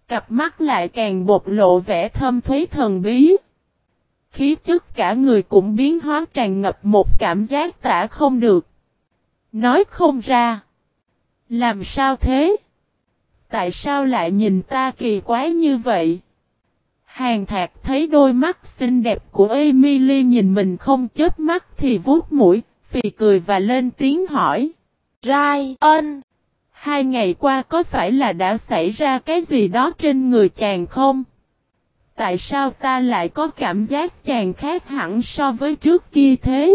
Cặp mắt lại càng bộc lộ vẻ thâm thúy thần bí. Khí chất cả người cũng biến hóa tràn ngập một cảm giác tả không được. Nói không ra. Làm sao thế? Tại sao lại nhìn ta kỳ quái như vậy? Hàn Thạc thấy đôi mắt xinh đẹp của Emily nhìn mình không chớp mắt thì vuốt mũi, phì cười và lên tiếng hỏi. Ryan, 2 ngày qua có phải là đã xảy ra cái gì đó trên người chàng không? Tại sao ta lại có cảm giác chàng khác hẳn so với trước kia thế?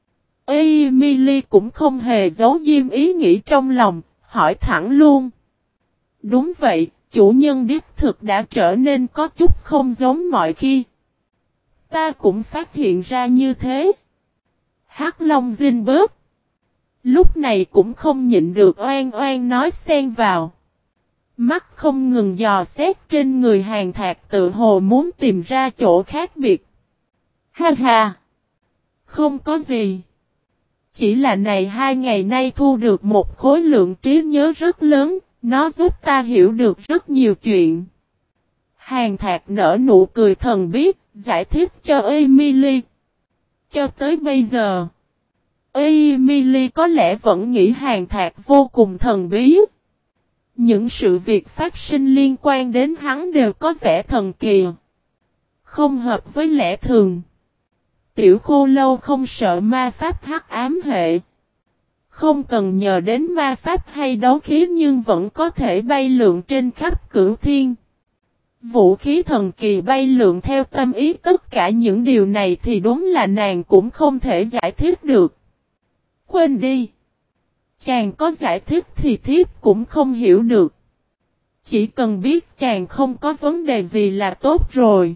Emily cũng không hề giấu diêm ý nghĩ trong lòng, hỏi thẳng luôn. Đúng vậy, chủ nhân đích thực đã trở nên có chút không giống mọi khi. Ta cũng phát hiện ra như thế. Hắc Long Zinberg lúc này cũng không nhịn được oan oan nói xen vào. Mắt không ngừng dò xét trên người Hàn Thạc tự hồ muốn tìm ra chỗ khác biệt. Ha ha! Không có gì. Chỉ là này 2 ngày nay thu được một khối lượng trí nhớ rất lớn, nó giúp ta hiểu được rất nhiều chuyện. Hàn Thạc nở nụ cười thần bí, giải thích cho Emily. Cho tới bây giờ, Emily có lẽ vẫn nghĩ Hàn Thạc vô cùng thần bí. Những sự việc phát sinh liên quan đến hắn đều có vẻ thần kỳ. Không hợp với lẽ thường. Tiểu Khô Lâu không sợ ma pháp hắc ám hệ. Không cần nhờ đến ma pháp hay đấu khí nhưng vẫn có thể bay lượn trên khắp cửu thiên. Vũ khí thần kỳ bay lượn theo tâm ý tất cả những điều này thì đúng là nàng cũng không thể giải thích được. Quên đi. Chàng có giải thích thì thiếp cũng không hiểu được. Chỉ cần biết chàng không có vấn đề gì là tốt rồi.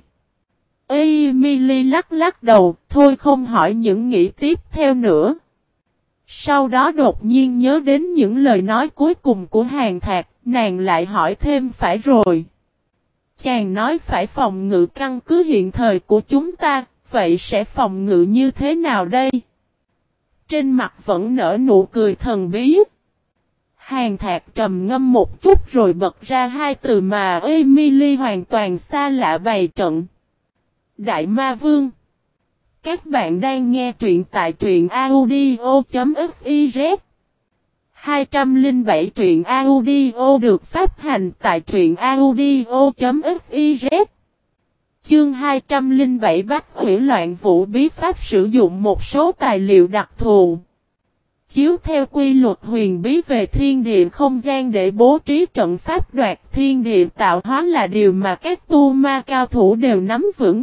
Emily lắc lắc đầu, thôi không hỏi những nghĩ tiếp theo nữa. Sau đó đột nhiên nhớ đến những lời nói cuối cùng của Hàn Thạc, nàng lại hỏi thêm phải rồi. Chàng nói phải phòng ngự căn cứ hiện thời của chúng ta, vậy sẽ phòng ngự như thế nào đây? Trên mặt vẫn nở nụ cười thần bí. Hàn Thạc trầm ngâm một chút rồi bật ra 2 từ mà Emily hoàn toàn xa lạ bày trận. Đại Ma Vương. Các bạn đang nghe truyện tại truyện audio.fiz. 207 truyện audio được phát hành tại truyện audio.fiz. Chương 207 Bách Hủy Loạn Vũ Bí Pháp sử dụng một số tài liệu đặc thù. Chiếu theo quy luật huyền bí về thiên địa không gian để bố trí trận pháp đoạt thiên địa tạo hóa là điều mà các tu ma cao thủ đều nắm vững.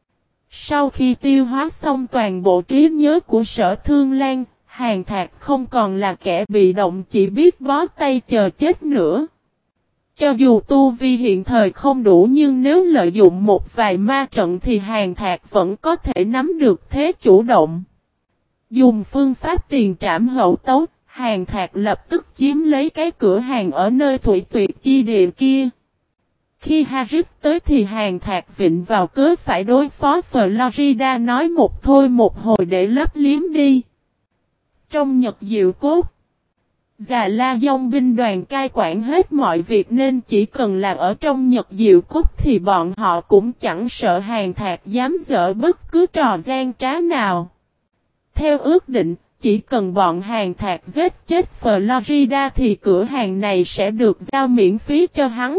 Sau khi tiêu hóa xong toàn bộ trí nhớ của Sở Thương Lan, Hàn Thạc không còn là kẻ bị động chỉ biết bó tay chờ chết nữa. Cho dù tu vi hiện thời không đủ nhưng nếu lợi dụng một vài ma trận thì Hàn Thạc vẫn có thể nắm được thế chủ động. Dùng phương pháp tiền trảm hậu tấu, Hàn Thạc lập tức chiếm lấy cái cửa hàng ở nơi thủy tuyệt chi địa kia. Khi Harris tới thì Hàn Thạc vịnh vào cớ phải đối phó Florida nói một thôi một hồi để lấp liếm đi. Trong Nhật Diệu Cốt, Già La Dông binh đoàn cai quản hết mọi việc nên chỉ cần là ở trong Nhật Diệu Cốt thì bọn họ cũng chẳng sợ Hàn Thạc dám dở bất cứ trò gian trá nào. Theo ước định, chỉ cần bọn Hàn Thạc giết chết Florida thì cửa hàng này sẽ được giao miễn phí cho hắn.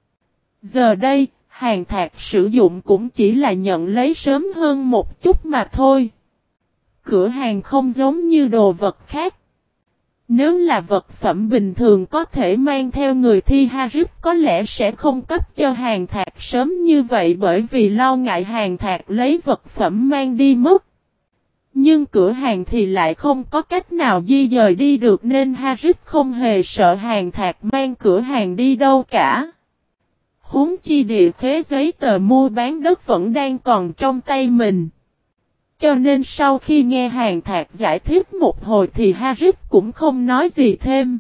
Giờ đây, Hàn Thạc sử dụng cũng chỉ là nhận lấy sớm hơn một chút mà thôi. Cửa hàng không giống như đồ vật khác. Nếu là vật phẩm bình thường có thể mang theo người thì Harris có lẽ sẽ không cấp cho Hàn Thạc sớm như vậy bởi vì lo ngại Hàn Thạc lấy vật phẩm mang đi mất. Nhưng cửa hàng thì lại không có cách nào di dời đi được nên Harris không hề sợ Hàn Thạc mang cửa hàng đi đâu cả. Huống chi địa khế giấy tờ mua bán đất vẫn đang còn trong tay mình. Cho nên sau khi nghe Hàn Thạc giải thích một hồi thì Harris cũng không nói gì thêm.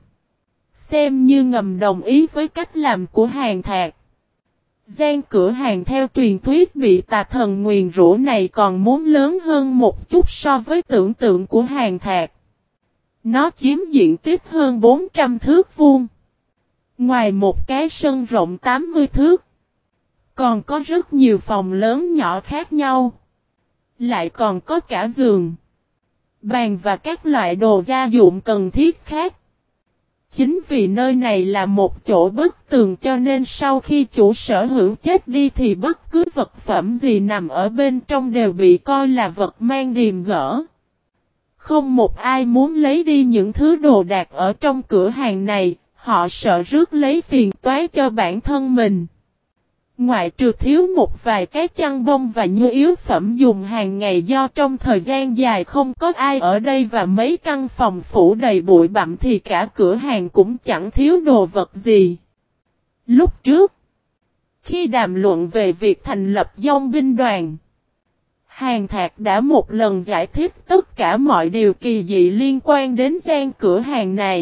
Xem như ngầm đồng ý với cách làm của Hàn Thạc. Gian cửa hàng theo truyền thuyết bị tà thần nguyền rủa này còn muốn lớn hơn một chút so với tưởng tượng của Hàn Thạc. Nó chiếm diện tích hơn 400 thước vuông. Ngoài một cái sân rộng 80 thước, Còn có rất nhiều phòng lớn nhỏ khác nhau. Lại còn có cả giường, bàn và các loại đồ gia dụng cần thiết khác. Chính vì nơi này là một chỗ bức tường cho nên sau khi chủ sở hữu chết đi thì bất cứ vật phẩm gì nằm ở bên trong đều bị coi là vật mang điềm gỡ. Không một ai muốn lấy đi những thứ đồ đạc ở trong cửa hàng này, họ sợ rước lấy phiền toái cho bản thân mình. Ngoại trừ thiếu một vài cái chăn bông và nhu yếu phẩm dùng hàng ngày do trong thời gian dài không có ai ở đây và mấy căn phòng phủ đầy bụi bặm thì cả cửa hàng cũng chẳng thiếu đồ vật gì. Lúc trước, khi đàm luận về việc thành lập dong binh đoàn, Hàn Thạc đã một lần giải thích tất cả mọi điều kỳ dị liên quan đến gian cửa hàng này.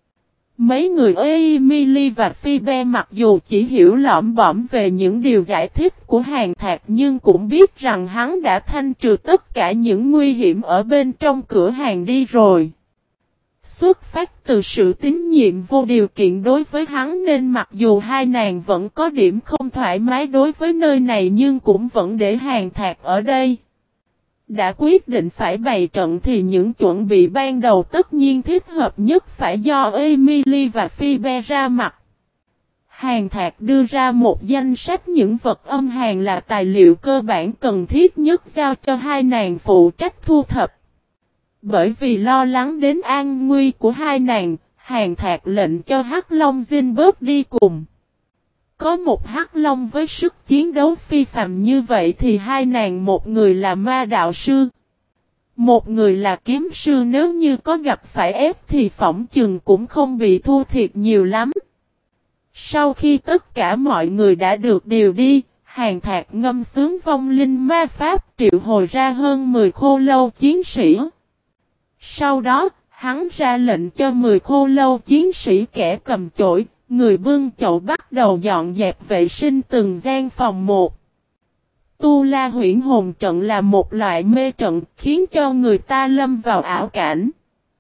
Mấy người Emily và Phoebe mặc dù chỉ hiểu lỏm bõm về những điều giải thích của Hàn Thạc nhưng cũng biết rằng hắn đã thanh trừ tất cả những nguy hiểm ở bên trong cửa hàng đi rồi. Xuất phát từ sự tín nhiệm vô điều kiện đối với hắn nên mặc dù hai nàng vẫn có điểm không thoải mái đối với nơi này nhưng cũng vẫn để Hàn Thạc ở đây. Đã quyết định phải bày trận thì những chuẩn bị ban đầu tất nhiên thích hợp nhất phải do Emily và Phoebe ra mặt. Hàn Thạc đưa ra một danh sách những vật âm hàn là tài liệu cơ bản cần thiết nhất giao cho hai nàng phụ trách thu thập. Bởi vì lo lắng đến an nguy của hai nàng, Hàn Thạc lệnh cho Hắc Long Zinberg đi cùng. Có một Hắc Long với sức chiến đấu phi phàm như vậy thì hai nàng một người là ma đạo sư, một người là kiếm sư nếu như có gặp phải ép thì phỏng chừng cũng không bị thua thiệt nhiều lắm. Sau khi tất cả mọi người đã được điều đi, Hàn Thạc ngâm sướng vong linh ma pháp triệu hồi ra hơn 10 khô lâu chiến sĩ. Sau đó, hắn ra lệnh cho 10 khô lâu chiến sĩ kẻ cầm chổi, người bưng chậu bắt đầu dọn dẹp vệ sinh từng gian phòng một. Tu La Huyễn Hồn Trận là một loại mê trận khiến cho người ta lâm vào ảo cảnh.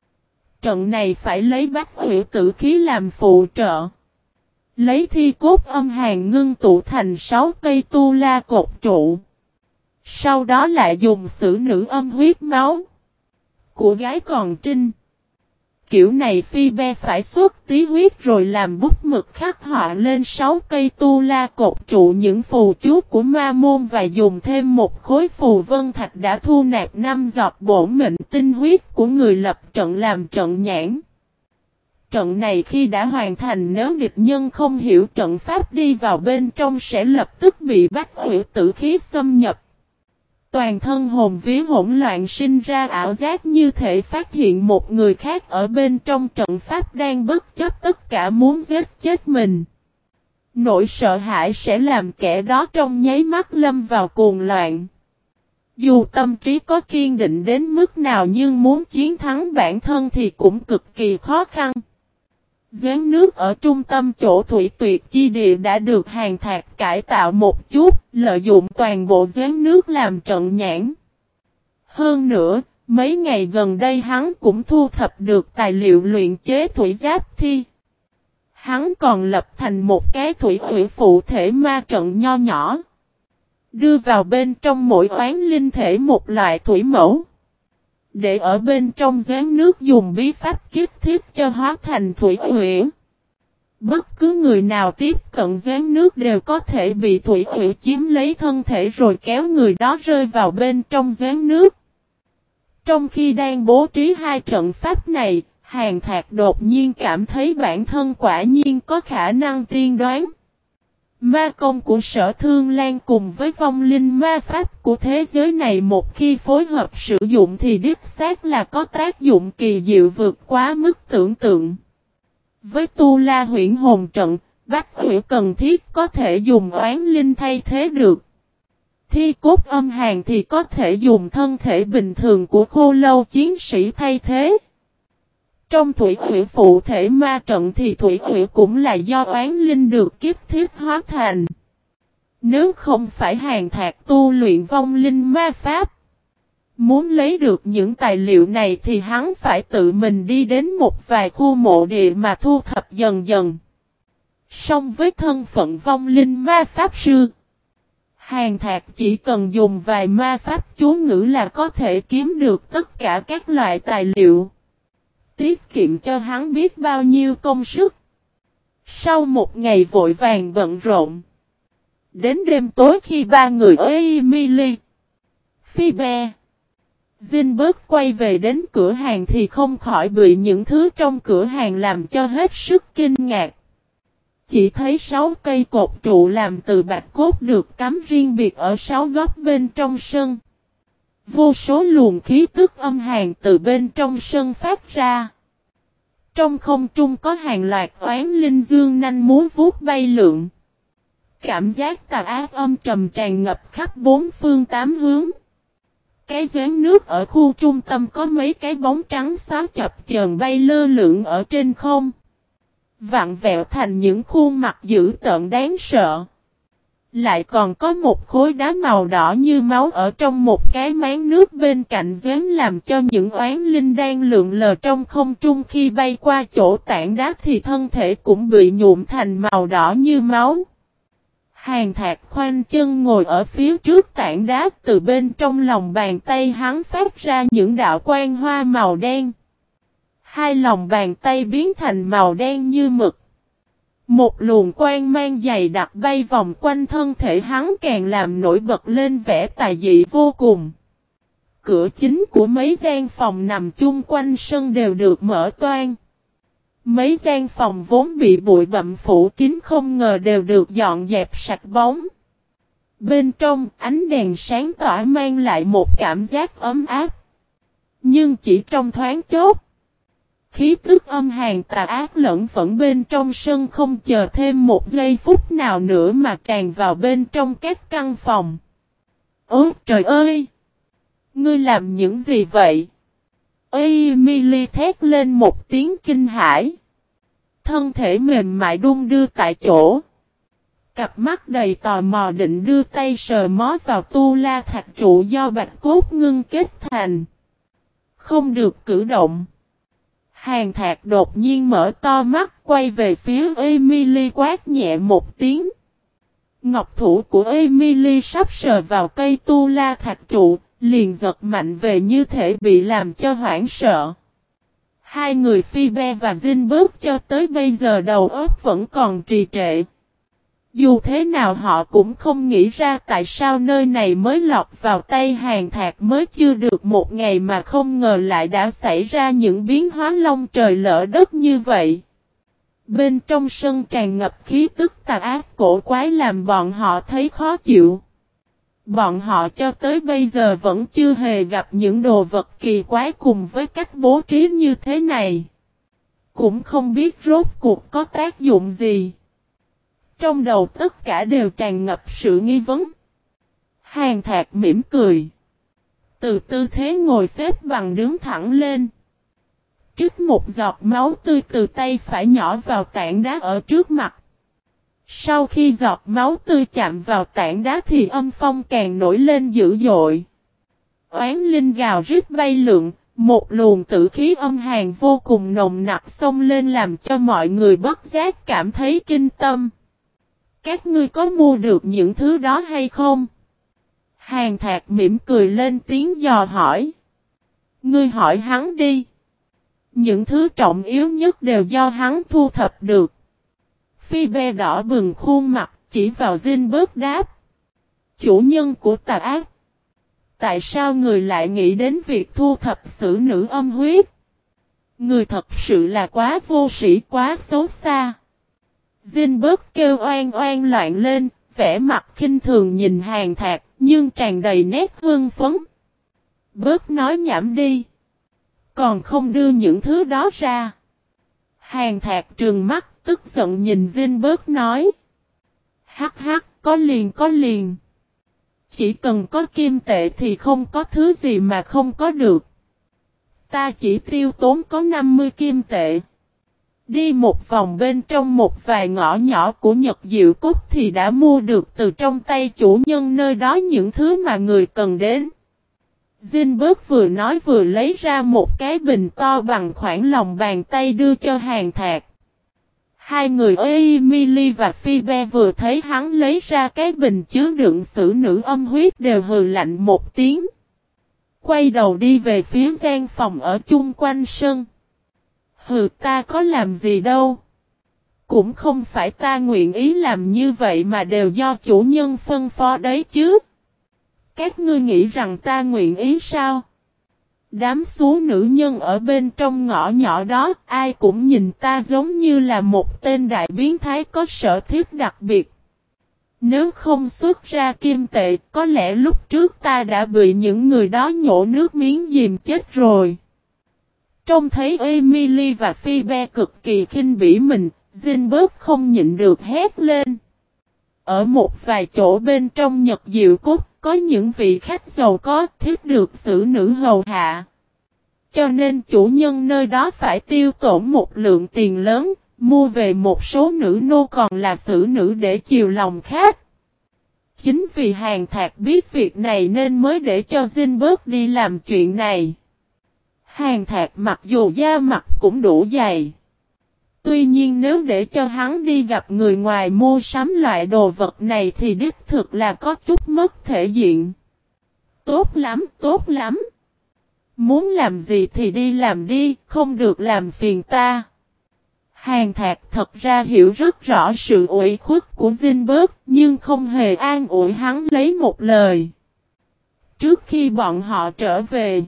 Trận này phải lấy bách hủy tử khí làm phụ trợ. Lấy thi cốt âm hàn ngưng tụ thành 6 cây tu la cột trụ. Sau đó lại dùng sử nữ âm huyết máu của gái còn trinh. Kiểu này Phoebe phải xuất tí huyết rồi làm bút mực khắc họa lên 6 cây tu la cột trụ những phù chú của ma môn và dùng thêm một khối phù vân thạch đã thu nạp 5 giọt bổn mệnh tinh huyết của người lập trận làm trận nhãn. Trận này khi đã hoàn thành nếu địch nhân không hiểu trận pháp đi vào bên trong sẽ lập tức bị bách hủy tử khí xâm nhập. Toàn thân hồn vía hỗn loạn sinh ra ảo giác như thể phát hiện một người khác ở bên trong trận pháp đang bất chấp tất cả muốn giết chết mình. Nỗi sợ hãi sẽ làm kẻ đó trong nháy mắt lâm vào cuồng loạn. Dù tâm trí có kiên định đến mức nào nhưng muốn chiến thắng bản thân thì cũng cực kỳ khó khăn. Giếng nước ở trung tâm chỗ thủy tuyệt chi địa đã được Hàn Thạc cải tạo một chút, lợi dụng toàn bộ giếng nước làm trận nhãn. Hơn nữa, mấy ngày gần đây hắn cũng thu thập được tài liệu luyện chế thủy giáp thi. Hắn còn lập thành một cái thủy hủy phụ thể ma trận nho nhỏ. Đưa vào bên trong mỗi oán linh thể một loại thủy mẫu. Để ở bên trong giếng nước dùng bí pháp kiếp thiết cho hóa thành thủy hủy. Bất cứ người nào tiếp cận giếng nước đều có thể bị thủy hủy chiếm lấy thân thể rồi kéo người đó rơi vào bên trong giếng nước. Trong khi đang bố trí hai trận pháp này, Hàn Thạc đột nhiên cảm thấy bản thân quả nhiên có khả năng tiên đoán. Ma công của Sở Thương Lan cùng với vong linh ma pháp của thế giới này một khi phối hợp sử dụng thì đích xác là có tác dụng kỳ diệu vượt quá mức tưởng tượng. Với Tu La Huyễn Hồn Trận, bách hủy cần thiết có thể dùng oán linh thay thế được. Thi cốt âm hàn thì có thể dùng thân thể bình thường của khô lâu chiến sĩ thay thế. Trong thủy hủy phụ thể ma trận thì thủy hủy cũng là do oán linh được kiếp thiết hóa thành. Nếu không phải Hàn Thạc tu luyện vong linh ma pháp, muốn lấy được những tài liệu này thì hắn phải tự mình đi đến một vài khu mộ địa mà thu thập dần dần. Song với thân phận vong linh ma pháp sư, Hàng Thạc chỉ cần dùng vài ma pháp chú ngữ là có thể kiếm được tất cả các loại tài liệu. Tiết kiệm cho hắn biết bao nhiêu công sức. Sau một ngày vội vàng bận rộn. Đến đêm tối khi ba người Emily, Phoebe, Zinberg quay về đến cửa hàng thì không khỏi bị những thứ trong cửa hàng làm cho hết sức kinh ngạc. Chỉ thấy 6 cây cột trụ làm từ bạch cốt được cắm riêng biệt ở 6 góc bên trong sân. Vô số luồng khí tức âm hàn từ bên trong sân phát ra. Trong không trung có hàng loạt oán linh dương nanh múa vuốt bay lượn. Cảm giác tà ác âm trầm tràn ngập khắp bốn phương tám hướng. Cái giếng nước ở khu trung tâm có mấy cái bóng trắng xóa chập chờn bay lơ lửng ở trên không. Vặn vẹo thành những khuôn mặt dữ tợn đáng sợ. Lại còn có một khối đá màu đỏ như máu ở trong một cái máng nước bên cạnh giếng làm cho những oán linh đang lượn lờ trong không trung khi bay qua chỗ tảng đá thì thân thể cũng bị nhuộm thành màu đỏ như máu. Hàng Thạc khoanh chân ngồi ở phía trước tảng đá, từ bên trong lòng bàn tay hắn phát ra những đạo quang hoa màu đen. Hai lòng bàn tay biến thành màu đen như mực. Một luồng quang mang dày đặc bay vòng quanh thân thể hắn càng làm nổi bật lên vẻ tà dị vô cùng. Cửa chính của mấy gian phòng nằm chung quanh sân đều được mở toang. Mấy gian phòng vốn bị bụi bặm phủ kín không ngờ đều được dọn dẹp sạch bóng. Bên trong ánh đèn sáng tỏa mang lại một cảm giác ấm áp. Nhưng chỉ trong thoáng chốc, khí tức âm hàn tà ác lẫn vẫn bên trong sân không chờ thêm một giây phút nào nữa mà tràn vào bên trong các căn phòng. Ôi trời ơi! Ngươi làm những gì vậy? Emily thét lên một tiếng kinh hãi. Thân thể mềm mại đung đưa tại chỗ. Cặp mắt đầy tò mò định đưa tay sờ mó vào tu la thạch trụ do bạch cốt ngưng kết thành. Không được cử động. Hàng Thạc đột nhiên mở to mắt quay về phía Emily quát nhẹ một tiếng. Ngọc thủ của Emily sắp sờ vào cây tu la thạch trụ, liền giật mạnh về như thể bị làm cho hoảng sợ. Hai người Phoebe và Zinberg cho tới bây giờ đầu óc vẫn còn trì trệ. Dù thế nào họ cũng không nghĩ ra tại sao nơi này mới lọt vào tay Hàng Thạc mới chưa được một ngày mà không ngờ lại đã xảy ra những biến hóa long trời lỡ đất như vậy. Bên trong sân tràn ngập khí tức tà ác cổ quái làm bọn họ thấy khó chịu. Bọn họ cho tới bây giờ vẫn chưa hề gặp những đồ vật kỳ quái cùng với cách bố trí như thế này. Cũng không biết rốt cuộc có tác dụng gì. Trong đầu tất cả đều tràn ngập sự nghi vấn. Hàng Thạc mỉm cười. Từ tư thế ngồi xếp bằng đứng thẳng lên. Trích một giọt máu tươi từ tay phải nhỏ vào tảng đá ở trước mặt. Sau khi giọt máu tươi chạm vào tảng đá thì âm phong càng nổi lên dữ dội. Oán linh gào rít bay lượn, một luồng tử khí âm hàn vô cùng nồng nặc xông lên làm cho mọi người bất giác cảm thấy kinh tâm. Các ngươi có mua được những thứ đó hay không? Hàng Thạc mỉm cười lên tiếng dò hỏi. Ngươi hỏi hắn đi. Những thứ trọng yếu nhất đều do hắn thu thập được. Phoebe đỏ bừng khuôn mặt chỉ vào Zinberg đáp. Chủ nhân của tà ác. Tại sao người lại nghĩ đến việc thu thập xử nữ âm huyết? Người thật sự là quá vô sĩ quá xấu xa. Zinberg kêu oan oan loạn lên, vẻ mặt khinh thường nhìn Hàng Thạc, nhưng tràn đầy nét hưng phấn. Bớt nói nhảm đi. Còn không đưa những thứ đó ra. Hàng Thạc trừng mắt, tức giận nhìn Zinberg nói. Hắc hắc, có liền có liền. Chỉ cần có kim tệ thì không có thứ gì mà không có được. Ta chỉ tiêu tốn có 50 kim tệ. Đi một vòng bên trong một vài ngõ nhỏ của Nhật Diệu Cúc thì đã mua được từ trong tay chủ nhân nơi đó những thứ mà người cần đến. Zinberg vừa nói vừa lấy ra một cái bình to bằng khoảng lòng bàn tay đưa cho Hàng Thạc. Hai người Emily và Phoebe vừa thấy hắn lấy ra cái bình chứa đựng sử nữ âm huyết đều hừ lạnh một tiếng. Quay đầu đi về phía gian phòng ở chung quanh sân. Hừ, ta có làm gì đâu. Cũng không phải ta nguyện ý làm như vậy mà đều do chủ nhân phân phó đấy chứ. Các ngươi nghĩ rằng ta nguyện ý sao? Đám số nữ nhân ở bên trong ngõ nhỏ đó, ai cũng nhìn ta giống như là một tên đại biến thái có sở thích đặc biệt. Nếu không xuất ra kim tệ, có lẽ lúc trước ta đã bị những người đó nhổ nước miếng dìm chết rồi. Trông thấy Emily và Phoebe cực kỳ khinh bỉ mình, Zinberg không nhịn được hét lên. Ở một vài chỗ bên trong Nhật Diệu Cúc, có những vị khách giàu có thiết được xử nữ hầu hạ. Cho nên chủ nhân nơi đó phải tiêu tổn một lượng tiền lớn, mua về một số nữ nô còn là xử nữ để chiều lòng khách. Chính vì Hàn Thạc biết việc này nên mới để cho Zinberg đi làm chuyện này. Hàn Thạc mặc dù da mặt cũng đủ dày. Tuy nhiên nếu để cho hắn đi gặp người ngoài mua sắm loại đồ vật này thì đích thực là có chút mất thể diện. Tốt lắm, tốt lắm. Muốn làm gì thì đi làm đi, không được làm phiền ta. Hàn Thạc thật ra hiểu rất rõ sự ủy khuất của Zinberg, nhưng không hề an ủi hắn lấy một lời. Trước khi bọn họ trở về,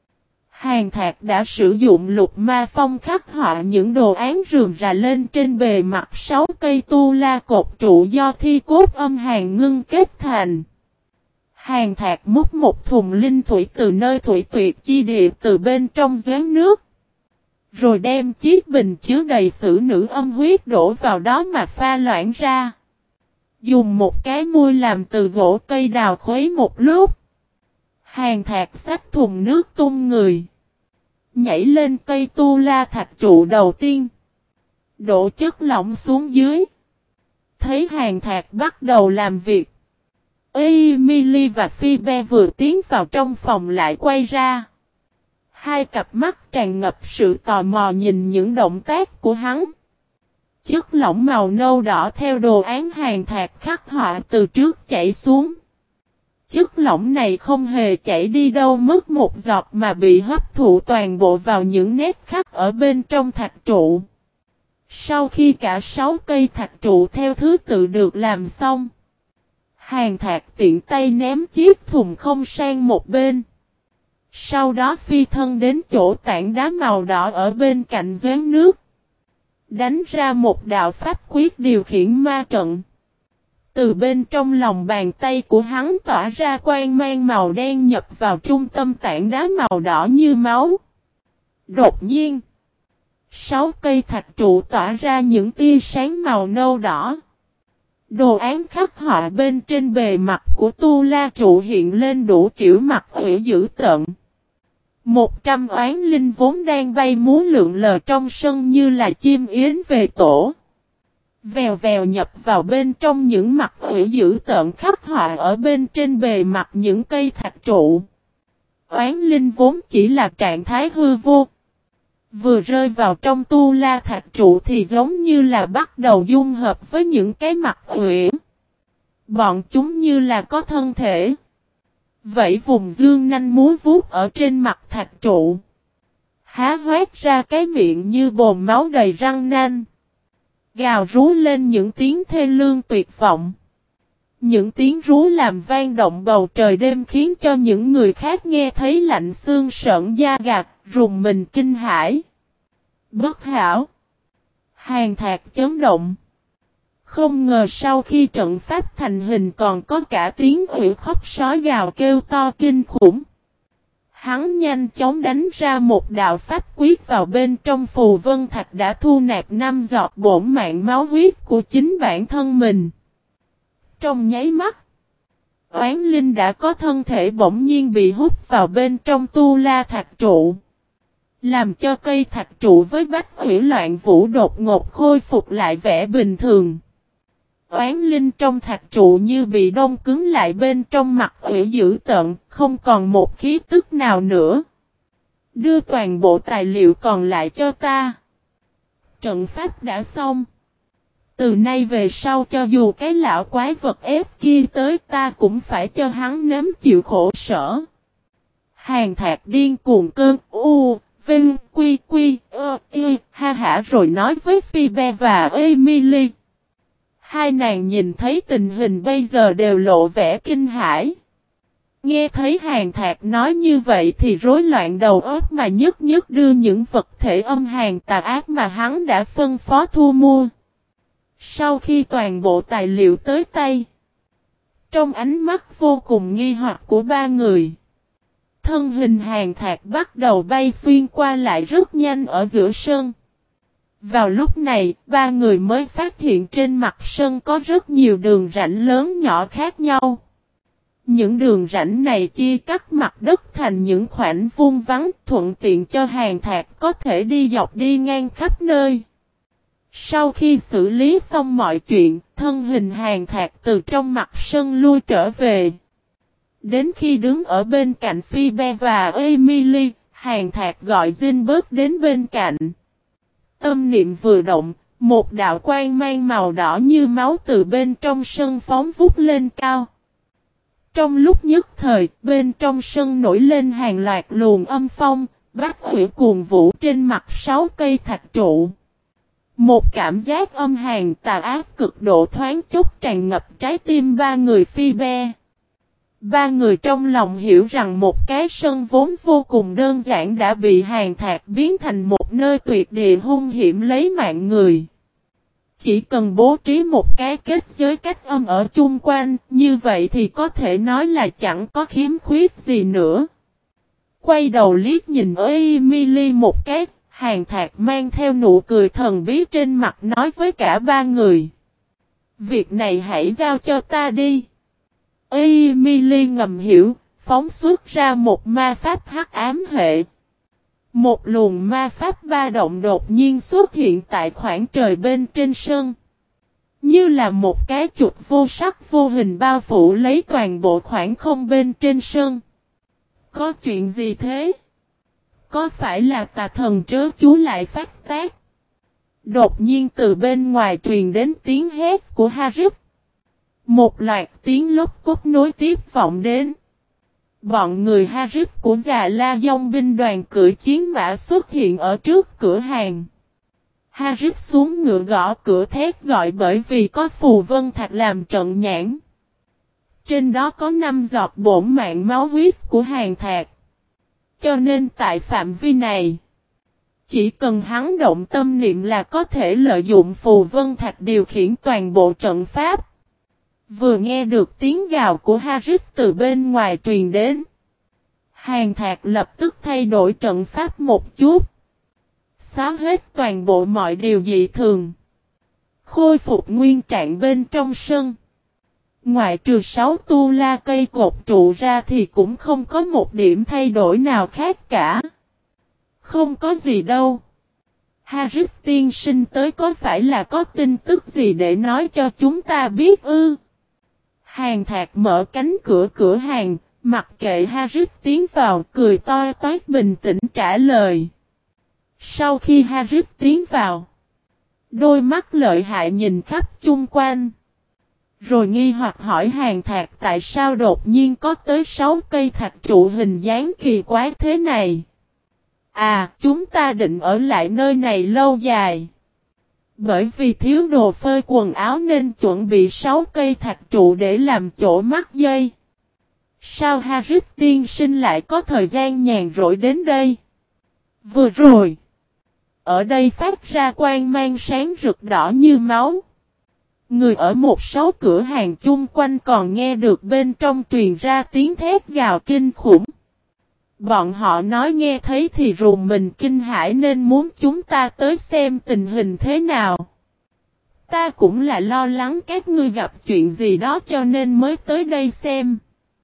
Hàn Thạc đã sử dụng lục ma phong khắc họa những đồ án rườm rà lên trên bề mặt 6 cây tu la cột trụ do thi cốt âm hàn ngưng kết thành. Hàn Thạc múc một thùng linh thủy từ nơi thủy tuyệt chi địa từ bên trong giếng nước. Rồi đem chiếc bình chứa đầy sử nữ âm huyết đổ vào đó mà pha loãng ra. Dùng một cái muôi làm từ gỗ cây đào khuấy một lúc. Hàn Thạc xách thùng nước tung người. Nhảy lên cây tu la thạch trụ đầu tiên. Đổ chất lỏng xuống dưới. Thấy Hàn Thạc bắt đầu làm việc. Emily và Phoebe vừa tiến vào trong phòng lại quay ra. Hai cặp mắt tràn ngập sự tò mò nhìn những động tác của hắn. Chất lỏng màu nâu đỏ theo đồ án Hàn Thạc khắc họa từ trước chảy xuống. Chất lỏng này không hề chảy đi đâu mất một giọt mà bị hấp thụ toàn bộ vào những nét khắc ở bên trong thạch trụ. Sau khi cả 6 cây thạch trụ theo thứ tự được làm xong, Hàn Thạc tiện tay ném chiếc thùng không sang một bên. Sau đó phi thân đến chỗ tảng đá màu đỏ ở bên cạnh giếng nước. Đánh ra một đạo pháp quyết điều khiển ma trận. Từ bên trong lòng bàn tay của hắn tỏa ra quang mang màu đen nhập vào trung tâm tảng đá màu đỏ như máu. Đột nhiên, 6 cây thạch trụ tỏa ra những tia sáng màu nâu đỏ. Đồ án khắc họa bên trên bề mặt của tu la trụ hiện lên đủ kiểu mặt hủy dữ tợn. 100 oán linh vốn đang bay múa lượn lờ trong sân như là chim yến về tổ. Vèo vèo nhập vào bên trong những mặt hủy dữ tợn khắc họa ở bên trên bề mặt những cây thạch trụ. Oán linh vốn chỉ là trạng thái hư vô. Vừa rơi vào trong tu la thạch trụ thì giống như là bắt đầu dung hợp với những cái mặt hủy. Bọn chúng như là có thân thể. Vậy vùng dương nanh múa vuốt ở trên mặt thạch trụ. Há hoét ra cái miệng như bồn máu đầy răng nanh. Gào rú lên những tiếng thê lương tuyệt vọng. Những tiếng rú làm vang động bầu trời đêm khiến cho những người khác nghe thấy lạnh xương sởn da gà, rùng mình kinh hãi. Bất hảo. Hàn Thạc chấn động. Không ngờ sau khi trận pháp thành hình còn có cả tiếng hủy khóc sói gào kêu to kinh khủng. Hắn nhanh chóng đánh ra một đạo pháp quyết vào bên trong phù vân thạch đã thu nạp 5 giọt bổn mạng máu huyết của chính bản thân mình. Trong nháy mắt, oán linh đã có thân thể bỗng nhiên bị hút vào bên trong tu la thạch trụ. Làm cho cây thạch trụ với bách hủy loạn vũ đột ngột khôi phục lại vẻ bình thường. Oán linh trong thạch trụ như bị đông cứng lại bên trong mặt hủy dữ tợn, không còn một khí tức nào nữa. Đưa toàn bộ tài liệu còn lại cho ta. Trận pháp đã xong. Từ nay về sau cho dù cái lão quái vật ép kia tới ta cũng phải cho hắn nếm chịu khổ sở. Hàn Thạc điên cuồng cơn u, vinh, quy quy, ha hả rồi nói với Phoebe và Emily. Hai nàng nhìn thấy tình hình bây giờ đều lộ vẻ kinh hãi. Nghe thấy Hàn Thạc nói như vậy thì rối loạn đầu óc mà nhất nhất đưa những vật thể âm hàn tà ác mà hắn đã phân phó thu mua. Sau khi toàn bộ tài liệu tới tay, trong ánh mắt vô cùng nghi hoặc của ba người, thân hình Hàn Thạc bắt đầu bay xuyên qua lại rất nhanh ở giữa sân. Vào lúc này, ba người mới phát hiện trên mặt sân có rất nhiều đường rãnh lớn nhỏ khác nhau. Những đường rãnh này chia cắt mặt đất thành những khoảnh vuông vắn thuận tiện cho Hàn Thạc có thể đi dọc đi ngang khắp nơi. Sau khi xử lý xong mọi chuyện, thân hình Hàn Thạc từ trong mặt sân lui trở về. Đến khi đứng ở bên cạnh Phoebe và Emily, Hàn Thạc gọi Zinberg đến bên cạnh. Tâm niệm vừa động, một đạo quang mang màu đỏ như máu từ bên trong sân phóng vút lên cao. Trong lúc nhất thời, bên trong sân nổi lên hàng loạt luồng âm phong, bát hủy cuồng vũ trên mặt 6 cây thạch trụ. Một cảm giác âm hàn tà ác cực độ thoáng chốc tràn ngập trái tim ba người Phoebe. Ba người trong lòng hiểu rằng một cái sân vốn vô cùng đơn giản đã bị Hàn Thạc biến thành một nơi tuyệt địa hung hiểm lấy mạng người. Chỉ cần bố trí một cái kết giới cách âm ở chung quanh, như vậy thì có thể nói là chẳng có khiếm khuyết gì nữa. Quay đầu liếc nhìn Emily một cái, Hàn Thạc mang theo nụ cười thần bí trên mặt nói với cả ba người. Việc này hãy giao cho ta đi. Emily ngầm hiểu, phóng xuất ra một ma pháp hắc ám hệ. Một luồng ma pháp ba động đột nhiên xuất hiện tại khoảng trời bên trên sân. Như là một cái chuột vô sắc vô hình bao phủ lấy toàn bộ khoảng không bên trên sân. Có chuyện gì thế? Có phải là tà thần trớ chú lại phát tác? Đột nhiên từ bên ngoài truyền đến tiếng hét của Harry. Một loạt tiếng lốp cốt nối tiếp vọng đến. Bọn người Harry của già La Dông binh đoàn cưỡi chiến mã xuất hiện ở trước cửa hàng. Harry xuống ngựa gõ cửa thét gọi bởi vì có phù vân thạch làm trận nhãn. Trên đó có 5 giọt bổn mạng máu huyết của Hàn Thạc. Cho nên tại phạm vi này, chỉ cần hắn động tâm niệm là có thể lợi dụng phù vân thạch điều khiển toàn bộ trận pháp. Vừa nghe được tiếng gào của Harry từ bên ngoài truyền đến, Hàn Thạc lập tức thay đổi trận pháp một chút, xóa hết toàn bộ mọi điều dị thường, khôi phục nguyên trạng bên trong sân. Ngoại trừ 6 tu la cây cột trụ ra thì cũng không có một điểm thay đổi nào khác cả. Không có gì đâu. Harry tiên sinh tới có phải là có tin tức gì để nói cho chúng ta biết ư? Hàn Thạc mở cánh cửa cửa hàng, mặc kệ Harry tiến vào, cười to toét bình tĩnh trả lời. Sau khi Harry tiến vào, đôi mắt lợi hại nhìn khắp chung quanh. Rồi nghi hoặc hỏi Hàn Thạc tại sao đột nhiên có tới 6 cây thạch trụ hình dáng kỳ quái thế này. À, chúng ta định ở lại nơi này lâu dài. Bởi vì thiếu đồ phơi quần áo nên chuẩn bị 6 cây thạch trụ để làm chỗ mắc dây. Sao Harry tiên sinh lại có thời gian nhàn rỗi đến đây? Vừa rồi, ở đây phát ra quang mang sáng rực đỏ như máu. Người ở một số cửa hàng chung quanh còn nghe được bên trong truyền ra tiếng thét gào kinh khủng. Bọn họ nói nghe thấy thì rùng mình kinh hãi nên muốn chúng ta tới xem tình hình thế nào. Ta cũng là lo lắng các ngươi gặp chuyện gì đó cho nên mới tới đây xem.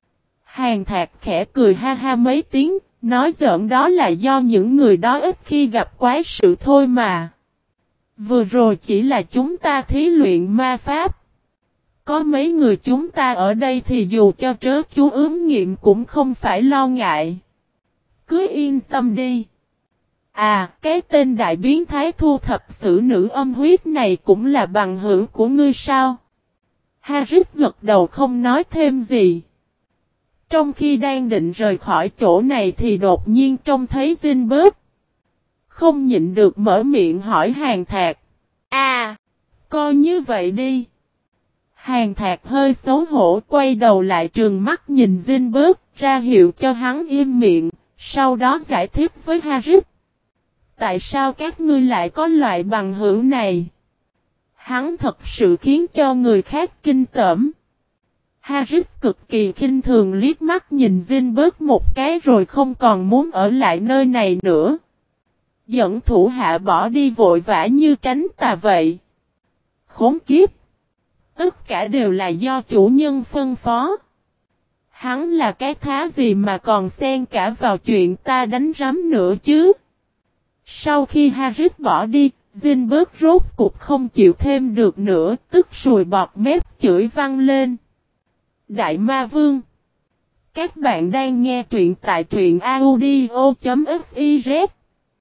Hàn Thạc khẽ cười ha ha mấy tiếng, nói giỡn đó là do những người đó ít khi gặp quái sự thôi mà. Vừa rồi chỉ là chúng ta thí luyện ma pháp. Có mấy người chúng ta ở đây thì dù cho trớ chú ướm nghiệm cũng không phải lo ngại. Cứ yên tâm đi. À, cái tên đại biến thái thu thập sử nữ âm huyết này cũng là bằng hữu của ngươi sao? Harris gật đầu không nói thêm gì. Trong khi đang định rời khỏi chỗ này thì đột nhiên trông thấy Zinberg. Không nhịn được mở miệng hỏi Hàn Thạc. À, coi như vậy đi. Hàn Thạc hơi xấu hổ quay đầu lại trừng mắt nhìn Zinberg, ra hiệu cho hắn im miệng, sau đó giải thích với Harris. Tại sao các ngươi lại có loại bằng hữu này? Hắn thật sự khiến cho người khác kinh tởm. Harris cực kỳ khinh thường liếc mắt nhìn Zinberg một cái rồi không còn muốn ở lại nơi này nữa. Dẫn thủ hạ bỏ đi vội vã như tránh tà vậy. Khốn kiếp! Tất cả đều là do chủ nhân phân phó. Hắn là cái thá gì mà còn xen cả vào chuyện ta đánh rắm nữa chứ? Sau khi Harris bỏ đi, Zinberg rốt cục không chịu thêm được nữa, tức sùi bọt mép chửi vang lên. Đại Ma Vương! Các bạn đang nghe truyện tại truyện audio.fiz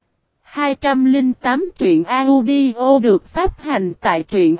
208 truyện audio được phát hành tại truyện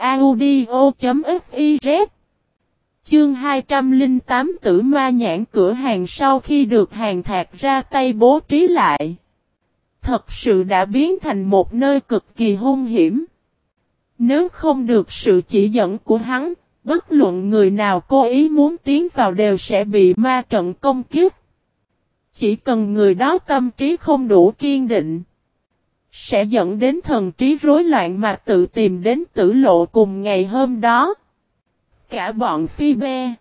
audio.fiz. Chương 208 Tử Ma Nhãn cửa hàng sau khi được Hàn Thạc ra tay bố trí lại. Thật sự đã biến thành một nơi cực kỳ hung hiểm. Nếu không được sự chỉ dẫn của hắn, bất luận người nào cố ý muốn tiến vào đều sẽ bị ma trận công kích. Chỉ cần người đó tâm trí không đủ kiên định, sẽ dẫn đến thần trí rối loạn mà tự tìm đến tử lộ cùng ngày hôm đó. Cả bọn Phoebe,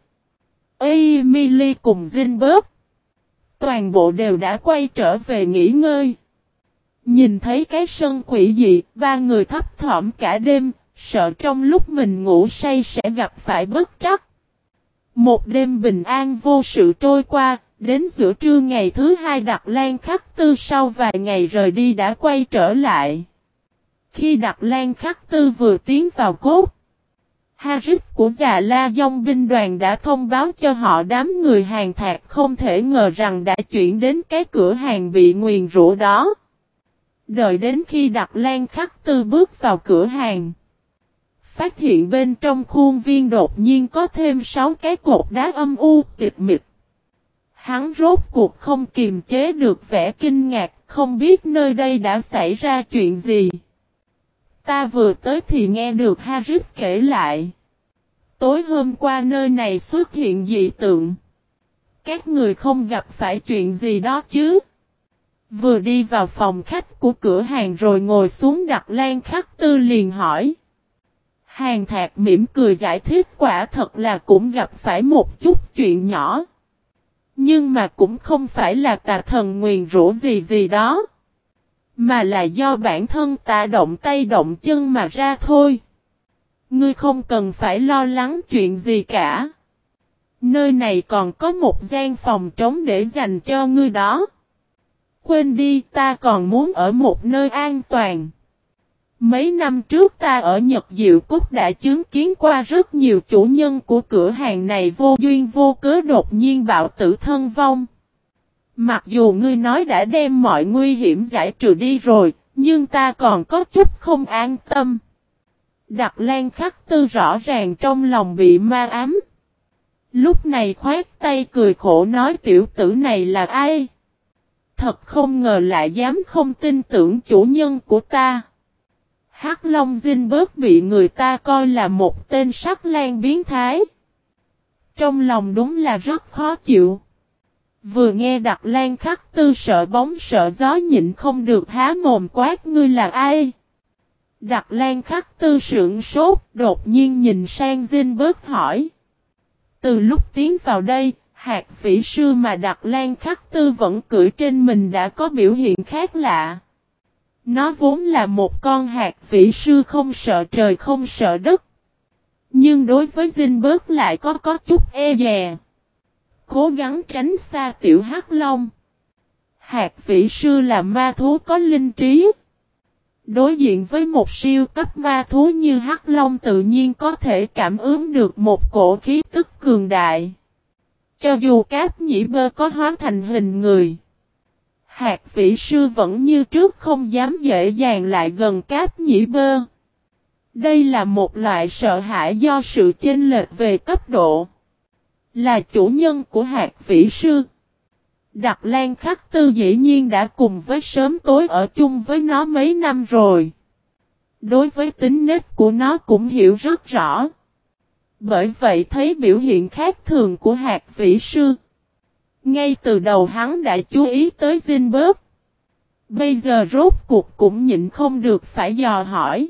Emily cùng Zinberg, toàn bộ đều đã quay trở về nghỉ ngơi. Nhìn thấy cái sân quỷ dị, ba người thấp thỏm cả đêm, sợ trong lúc mình ngủ say sẽ gặp phải bất trắc. Một đêm bình an vô sự trôi qua, đến giữa trưa ngày thứ hai Đặc Lan Khắc Tư sau vài ngày rời đi đã quay trở lại. Khi Đặc Lan Khắc Tư vừa tiến vào cốt, Harris của Già La Dông binh đoàn đã thông báo cho họ đám người Hàn Thạc không thể ngờ rằng đã chuyển đến cái cửa hàng bị nguyền rủa đó. Đợi đến khi Đặc Lan Khắc Tư bước vào cửa hàng, phát hiện bên trong khuôn viên đột nhiên có thêm 6 cái cột đá âm u tịch mịch. Hắn rốt cuộc không kiềm chế được vẻ kinh ngạc, không biết nơi đây đã xảy ra chuyện gì. Ta vừa tới thì nghe được Harris kể lại. Tối hôm qua nơi này xuất hiện dị tượng. Các người không gặp phải chuyện gì đó chứ? Vừa đi vào phòng khách của cửa hàng rồi ngồi xuống Đặc Lan Khắc Tư liền hỏi. Hàn Thạc mỉm cười giải thích quả thật là cũng gặp phải một chút chuyện nhỏ. Nhưng mà cũng không phải là tà thần nguyền rủa gì gì đó. Mà là do bản thân ta động tay động chân mà ra thôi. Ngươi không cần phải lo lắng chuyện gì cả. Nơi này còn có một gian phòng trống để dành cho ngươi đó. Quên đi, ta còn muốn ở một nơi an toàn. Mấy năm trước ta ở Nhật Diệu Cúc đã chứng kiến qua rất nhiều chủ nhân của cửa hàng này vô duyên vô cớ đột nhiên bạo tử thân vong. Mặc dù ngươi nói đã đem mọi nguy hiểm giải trừ đi rồi, nhưng ta còn có chút không an tâm. Đặc Lan Khắc Tư rõ ràng trong lòng bị ma ám. Lúc này khoát tay cười khổ nói tiểu tử này là ai? Thật không ngờ lại dám không tin tưởng chủ nhân của ta. Hắc Long Zinberg bị người ta coi là một tên sắc lang biến thái. Trong lòng đúng là rất khó chịu. Vừa nghe Đặc Lan Khắc Tư sợ bóng sợ gió nhịn không được há mồm quát ngươi là ai? Đặc Lan Khắc Tư sững sốt, đột nhiên nhìn sang Zinberg hỏi. Từ lúc tiến vào đây, hạt vĩ sư mà Đặc Lan Khắc Tư vẫn cưỡi trên mình đã có biểu hiện khác lạ. Nó vốn là một con hạt vĩ sư không sợ trời không sợ đất. Nhưng đối với Zinberg lại có chút e dè. Cố gắng tránh xa tiểu hắc long. Hạt vĩ sư là ma thú có linh trí. Đối diện với một siêu cấp ma thú như hắc long tự nhiên có thể cảm ứng được một cổ khí tức cường đại. Cho dù Cáp Nhĩ Bơ có hóa thành hình người, Hạt vĩ sư vẫn như trước không dám dễ dàng lại gần Cáp Nhĩ Bơ. Đây là một loại sợ hãi do sự chênh lệch về cấp độ. Là chủ nhân của hạt vĩ sư. Đặc Lan Khắc Tư dĩ nhiên đã cùng với sớm tối ở chung với nó mấy năm rồi. Đối với tính nết của nó cũng hiểu rất rõ. Bởi vậy thấy biểu hiện khác thường của hạt vĩ sư. Ngay từ đầu hắn đã chú ý tới Zinberg. Bây giờ rốt cuộc cũng nhịn không được phải dò hỏi.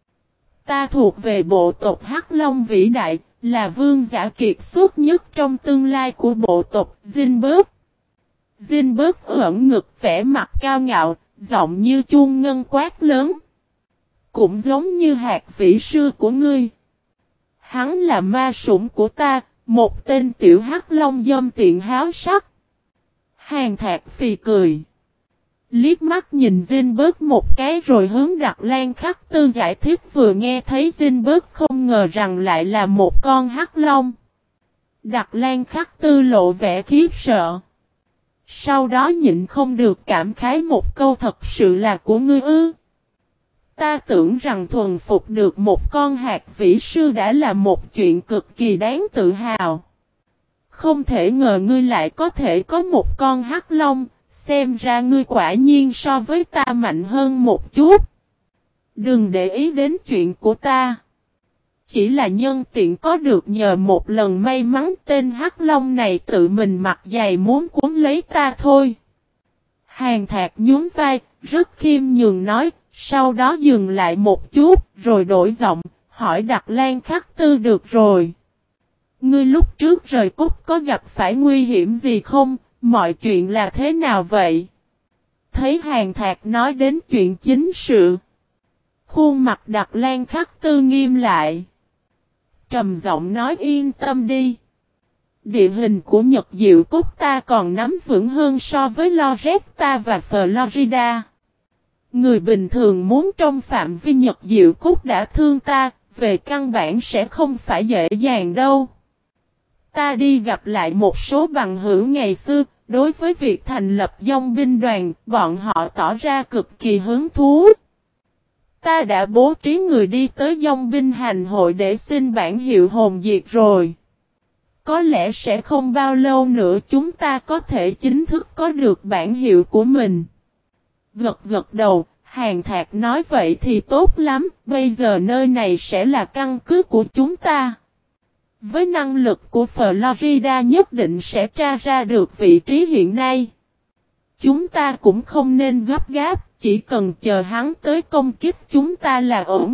Ta thuộc về bộ tộc Hắc Long vĩ đại, là vương giả kiệt xuất nhất trong tương lai của bộ tộc Zinberg. Zinberg ẩn ngực vẻ mặt cao ngạo, giọng như chuông ngân quát lớn. Cũng giống như hạt vĩ sư của ngươi. Hắn là ma sủng của ta, một tên tiểu Hắc Long dâm tiện háo sắc. Hàn Thạc phì cười. Liếc mắt nhìn Zinberg một cái rồi hướng Đặc Lan Khắc Tư giải thích vừa nghe thấy Zinberg không ngờ rằng lại là một con Hắc Long. Đặc Lan Khắc Tư lộ vẻ khiếp sợ. Sau đó nhịn không được cảm khái một câu thật sự là của ngươi ư. Ta tưởng rằng thuần phục được một con hạt vĩ sư đã là một chuyện cực kỳ đáng tự hào. Không thể ngờ ngươi lại có thể có một con Hắc Long, xem ra ngươi quả nhiên so với ta mạnh hơn một chút. Đừng để ý đến chuyện của ta. Chỉ là nhân tiện có được nhờ một lần may mắn tên Hắc Long này tự mình mặc giày muốn cuốn lấy ta thôi. Hàn Thạc nhún vai, rất khiêm nhường nói, sau đó dừng lại một chút, rồi đổi giọng, hỏi Đặc Lan Khắc Tư được rồi. Ngươi lúc trước rời Cúc có gặp phải nguy hiểm gì không? Mọi chuyện là thế nào vậy? Thấy Hàn Thạc nói đến chuyện chính sự. Khuôn mặt Đặc Lan Khắc Tư nghiêm lại. Trầm giọng nói yên tâm đi. Địa hình của Nhật Diệu Cúc ta còn nắm vững hơn so với Loretta và Florida. Người bình thường muốn trong phạm vi Nhật Diệu Cúc đã thương ta, về căn bản sẽ không phải dễ dàng đâu. Ta đi gặp lại một số bằng hữu ngày xưa, đối với việc thành lập dòng binh đoàn, bọn họ tỏ ra cực kỳ hứng thú. Ta đã bố trí người đi tới dòng binh hành hội để xin bản hiệu hồn diệt rồi. Có lẽ sẽ không bao lâu nữa chúng ta có thể chính thức có được bản hiệu của mình. Gật gật đầu, Hàn Thạc nói vậy thì tốt lắm, bây giờ nơi này sẽ là căn cứ của chúng ta. Với năng lực của Florida nhất định sẽ tra ra được vị trí hiện nay. Chúng ta cũng không nên gấp gáp, chỉ cần chờ hắn tới công kích chúng ta là ổn.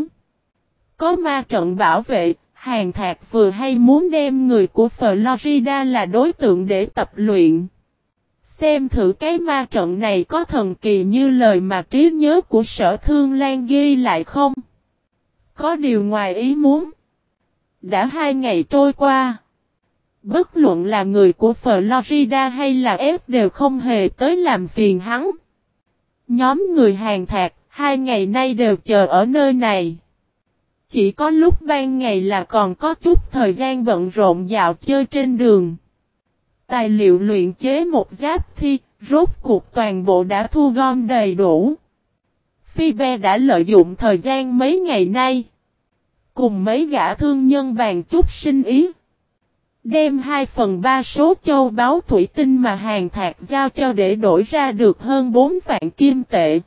Có ma trận bảo vệ, Hàn Thạc vừa hay muốn đem người của Florida là đối tượng để tập luyện. Xem thử cái ma trận này có thần kỳ như lời mà trí nhớ của Sở Thương Lan ghi lại không? Có điều ngoài ý muốn. Đã 2 ngày trôi qua. Bất luận là người của Florida hay là F đều không hề tới làm phiền hắn. Nhóm người Hàn Thạc 2 ngày nay đều chờ ở nơi này. Chỉ có lúc ban ngày là còn có chút thời gian bận rộn dạo chơi trên đường. Tài liệu luyện chế một giáp thi, rốt cuộc toàn bộ đã thu gom đầy đủ. Phi Be đã lợi dụng thời gian mấy ngày nay. Cùng mấy gã thương nhân bàn chút sinh ý. Đem 2/3 số châu báu thủy tinh mà Hàn Thạc giao cho để đổi ra được hơn 4 vạn kim tệ.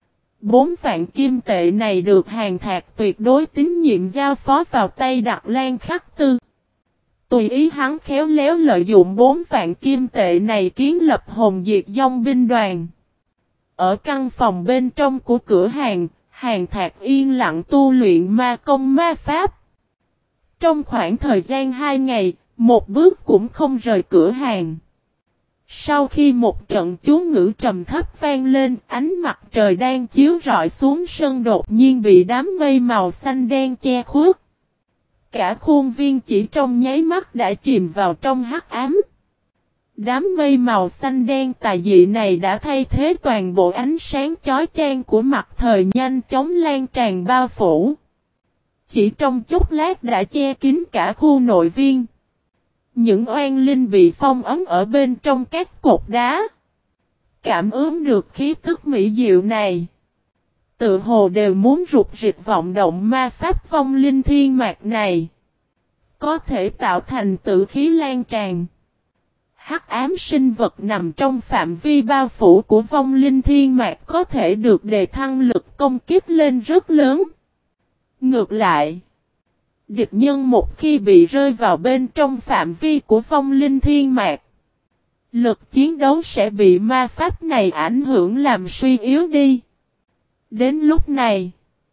4 vạn kim tệ này được Hàn Thạc tuyệt đối tín nhiệm giao phó vào tay Đặc Lan Khắc Tư. Tùy ý hắn khéo léo lợi dụng 4 vạn kim tệ này kiến lập hồn diệt dòng binh đoàn. Ở căn phòng bên trong của cửa hàng, Hàn Thạc yên lặng tu luyện ma công ma pháp. Trong khoảng thời gian 2 ngày, một bước cũng không rời cửa hàng. Sau khi một trận chú ngữ trầm thấp vang lên, ánh mặt trời đang chiếu rọi xuống sân đột nhiên bị đám mây màu xanh đen che khuất. Cả khuôn viên chỉ trong nháy mắt đã chìm vào trong hắc ám. Đám mây màu xanh đen tà dị này đã thay thế toàn bộ ánh sáng chói chang của mặt trời nhanh chóng lan tràn bao phủ. Chỉ trong chốc lát đã che kín cả khu nội viên. Những oan linh bị phong ấn ở bên trong các cột đá. Cảm ứng được khí tức mỹ diệu này. Tự hồ đều muốn rụt rịch vọng động ma pháp vong linh thiên mạc này. Có thể tạo thành tử khí lan tràn. Hắc ám sinh vật nằm trong phạm vi bao phủ của vong linh thiên mạc có thể được đề thăng lực công kích lên rất lớn. Ngược lại, địch nhân một khi bị rơi vào bên trong phạm vi của vong linh thiên mạc, lực chiến đấu sẽ bị ma pháp này ảnh hưởng làm suy yếu đi. Đến lúc này,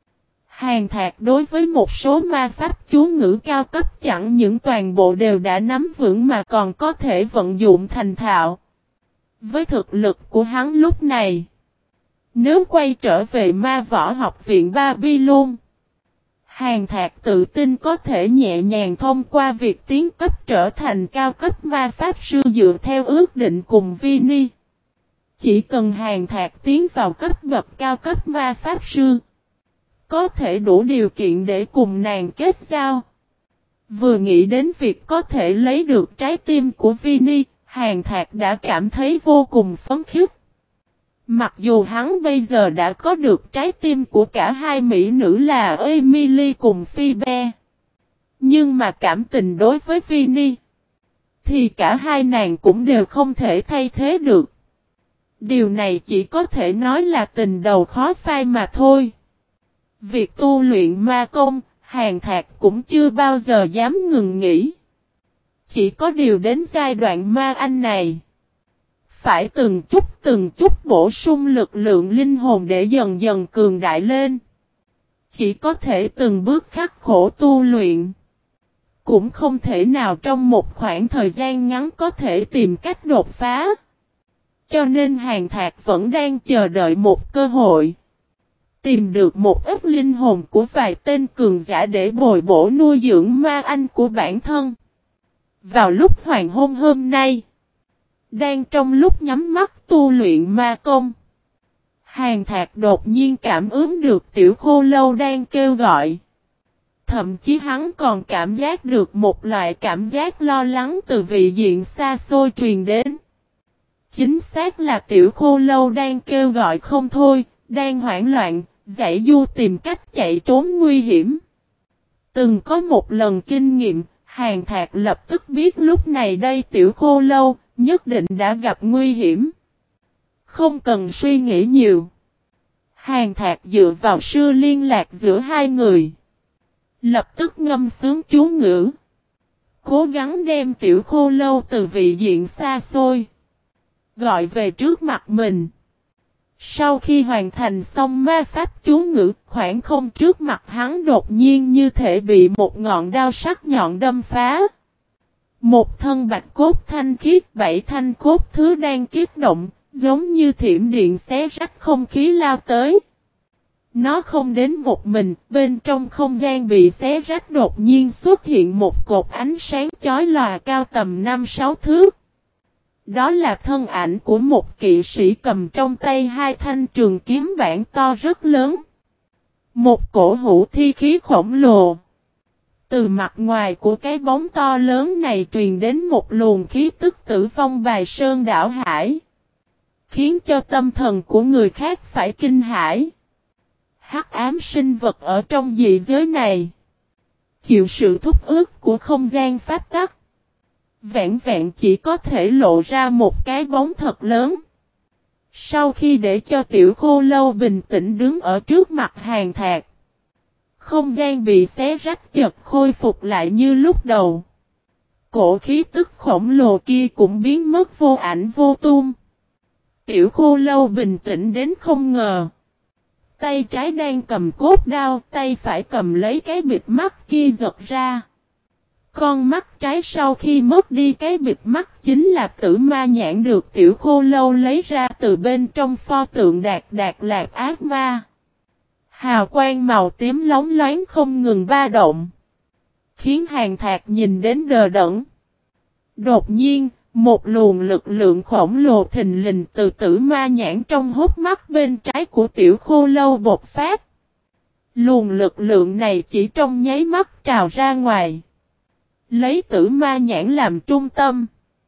Hàn Thạc đối với một số ma pháp chú ngữ cao cấp chẳng những toàn bộ đều đã nắm vững mà còn có thể vận dụng thành thạo. Với thực lực của hắn lúc này, nếu quay trở về ma võ học viện Babylon, Hàn Thạc tự tin có thể nhẹ nhàng thông qua việc tiến cấp trở thành cao cấp ma pháp sư dựa theo ước định cùng Vini. Chỉ cần Hàn Thạc tiến vào cấp bậc cao cấp ma pháp sư, có thể đủ điều kiện để cùng nàng kết giao. Vừa nghĩ đến việc có thể lấy được trái tim của Vini, Hàn Thạc đã cảm thấy vô cùng phấn khích. Mặc dù hắn bây giờ đã có được trái tim của cả hai mỹ nữ là Emily cùng Phoebe, nhưng mà cảm tình đối với Vini thì cả hai nàng cũng đều không thể thay thế được. Điều này chỉ có thể nói là tình đầu khó phai mà thôi. Việc tu luyện ma công, Hàn Thạc cũng chưa bao giờ dám ngừng nghỉ. Chỉ có điều đến giai đoạn ma anh này, phải từng chút bổ sung lực lượng linh hồn để dần dần cường đại lên. Chỉ có thể từng bước khắc khổ tu luyện. Cũng không thể nào trong một khoảng thời gian ngắn có thể tìm cách đột phá. Cho nên Hàn Thạc vẫn đang chờ đợi một cơ hội. Tìm được một ít linh hồn của vài tên cường giả để bồi bổ nuôi dưỡng ma anh của bản thân. Vào lúc hoàng hôn hôm nay, đang trong lúc nhắm mắt tu luyện ma công, Hàn Thạc đột nhiên cảm ứng được Tiểu Khô Lâu đang kêu gọi. Thậm chí hắn còn cảm giác được một loại cảm giác lo lắng từ vị diện xa xôi truyền đến. Chính xác là Tiểu Khô Lâu đang kêu gọi không thôi, đang hoảng loạn, giãy du tìm cách chạy trốn nguy hiểm. Từng có một lần kinh nghiệm, Hàn Thạc lập tức biết lúc này đây Tiểu Khô Lâu nhất định đã gặp nguy hiểm. Không cần suy nghĩ nhiều, Hàn Thạc dựa vào sư liên lạc giữa hai người, lập tức ngâm sướng chú ngữ, cố gắng đem Tiểu Khô Lâu từ vị diện xa xôi gọi về trước mặt mình. Sau khi hoàn thành xong ma pháp chú ngữ, khoảng không trước mặt hắn đột nhiên như thể bị một ngọn đao sắc nhọn đâm phá. Một thân bạch cốt thanh khiết, 7 thanh cốt thứ đang kích động, giống như thiểm điện xé rách không khí lao tới. Nó không đến một mình, bên trong không gian bị xé rách đột nhiên xuất hiện một cột ánh sáng chói lòa cao tầm 5-6 thước. Đó là thân ảnh của một kỵ sĩ cầm trong tay hai thanh trường kiếm bản to rất lớn. Một cổ hữu thi khí khổng lồ. Từ mặt ngoài của cái bóng to lớn này truyền đến một luồng khí tức tử vong bài sơn đảo hải, khiến cho tâm thần của người khác phải kinh hãi. Hắc ám sinh vật ở trong dị giới này, chịu sự thúc ức của không gian pháp tắc, vẹn vẹn chỉ có thể lộ ra một cái bóng thật lớn. Sau khi để cho Tiểu Khô Lâu bình tĩnh đứng ở trước mặt Hàn Thạc, không gian bị xé rách chợt khôi phục lại như lúc đầu. Cổ khí tức khổng lồ kia cũng biến mất vô ảnh vô tung. Tiểu Khô Lâu bình tĩnh đến không ngờ. Tay trái đang cầm cốt đao, tay phải cầm lấy cái bịt mắt kia giật ra. Con mắt trái sau khi mất đi cái bịt mắt chính là tử ma nhãn được Tiểu Khô Lâu lấy ra từ bên trong pho tượng Đạt Lạc ác ma. Hào quang màu tím lóng loáng không ngừng ba động, khiến Hàn Thạc nhìn đến đờ đẫn. Đột nhiên, một luồng lực lượng khổng lồ thình lình từ tử ma nhãn trong hốc mắt bên trái của Tiểu Khô Lâu bộc phát. Luồng lực lượng này chỉ trong nháy mắt trào ra ngoài, lấy tử ma nhãn làm trung tâm.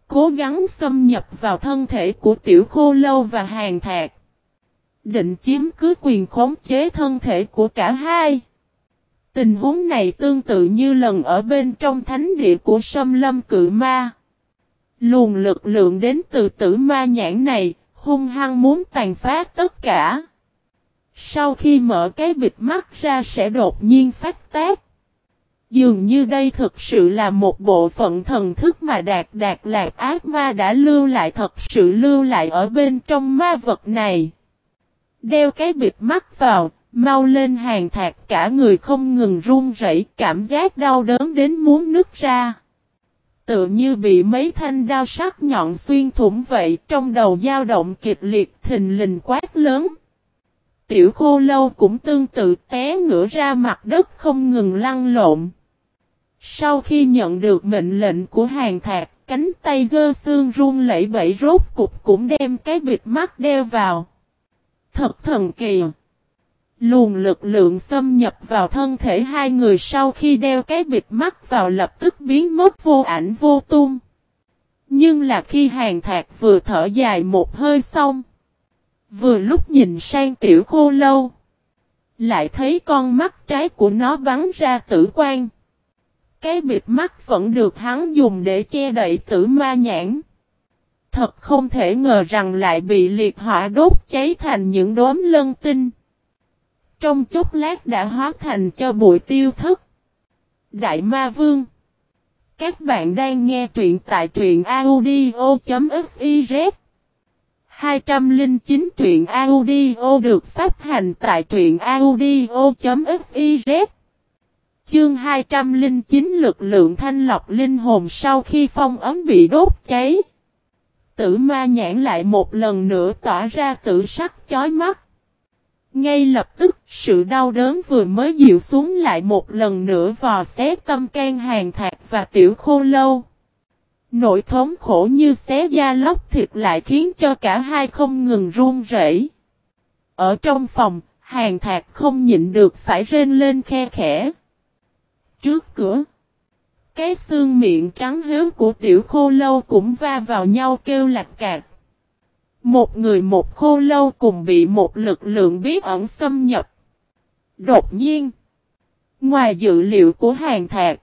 cố gắng xâm nhập vào thân thể của Tiểu Khô Lâu và Hàn Thạc, định chiếm cứ quyền khống chế thân thể của cả hai. Tình huống này tương tự như lần ở bên trong thánh địa của Sâm Lâm Cự Ma. Luồng lực lượng đến từ Tử Ma Nhãn này, hung hăng muốn tàn phá tất cả. Sau khi mở cái bịt mắt ra sẽ đột nhiên phát tác. Dường như đây thực sự là một bộ phận thần thức mà Đạt Lạc ác ma đã lưu lại, thật sự lưu lại ở bên trong ma vật này. Đeo cái bịt mắt vào, mau lên. Hàn Thạc cả người không ngừng run rẩy, cảm giác đau đớn đến muốn nứt ra. Tựa như bị mấy thanh đao sắc nhọn xuyên thủng vậy, trong đầu dao động kịch liệt, thình lình quát lớn. Tiểu Khô Lâu cũng tương tự té ngửa ra mặt đất không ngừng lăn lộn. Sau khi nhận được mệnh lệnh của Hàn Thạc, cánh tay giơ xương run lẩy bẩy rốt cục cũng đem cái bịt mắt đeo vào. Thật thần kỳ! Luồng lực lượng xâm nhập vào thân thể hai người sau khi đeo cái bịt mắt vào lập tức biến mất vô ảnh vô tung. Nhưng là khi Hàn Thạc vừa thở dài một hơi xong, vừa lúc nhìn sang Tiểu Khô Lâu, lại thấy con mắt trái của nó bắn ra tử quang. Cái bịt mắt vẫn được hắn dùng để che đậy Tử Ma Nhãn. Thật không thể ngờ rằng lại bị liệt hỏa đốt cháy thành những đốm lân tinh. Trong chốc lát đã hóa thành cho bụi tiêu thất. Đại Ma Vương, các bạn đang nghe truyện tại truyện audio.fiz. 209 truyện audio được phát hành tại truyện audio.fiz. Chương 209 lực lượng thanh lọc linh hồn sau khi phong ấn bị đốt cháy. Tử Ma Nhãn lại một lần nữa tỏa ra tử sắc chói mắt. Ngay lập tức, sự đau đớn vừa mới dịu xuống lại một lần nữa vò xé tâm can Hàn Thạc và Tiểu Khô Lâu. Nỗi thống khổ như xé da lóc thịt lại khiến cho cả hai không ngừng run rẩy. Ở trong phòng, Hàn Thạc không nhịn được phải rên lên khe khẽ. Trước cửa, cái xương miệng trắng héo của Tiểu Khô Lâu cũng va vào nhau kêu lạch cạch. Một người một khô lâu cùng bị một lực lượng bí ẩn xâm nhập. Đột nhiên, ngoài dự liệu của Hàn Thạc,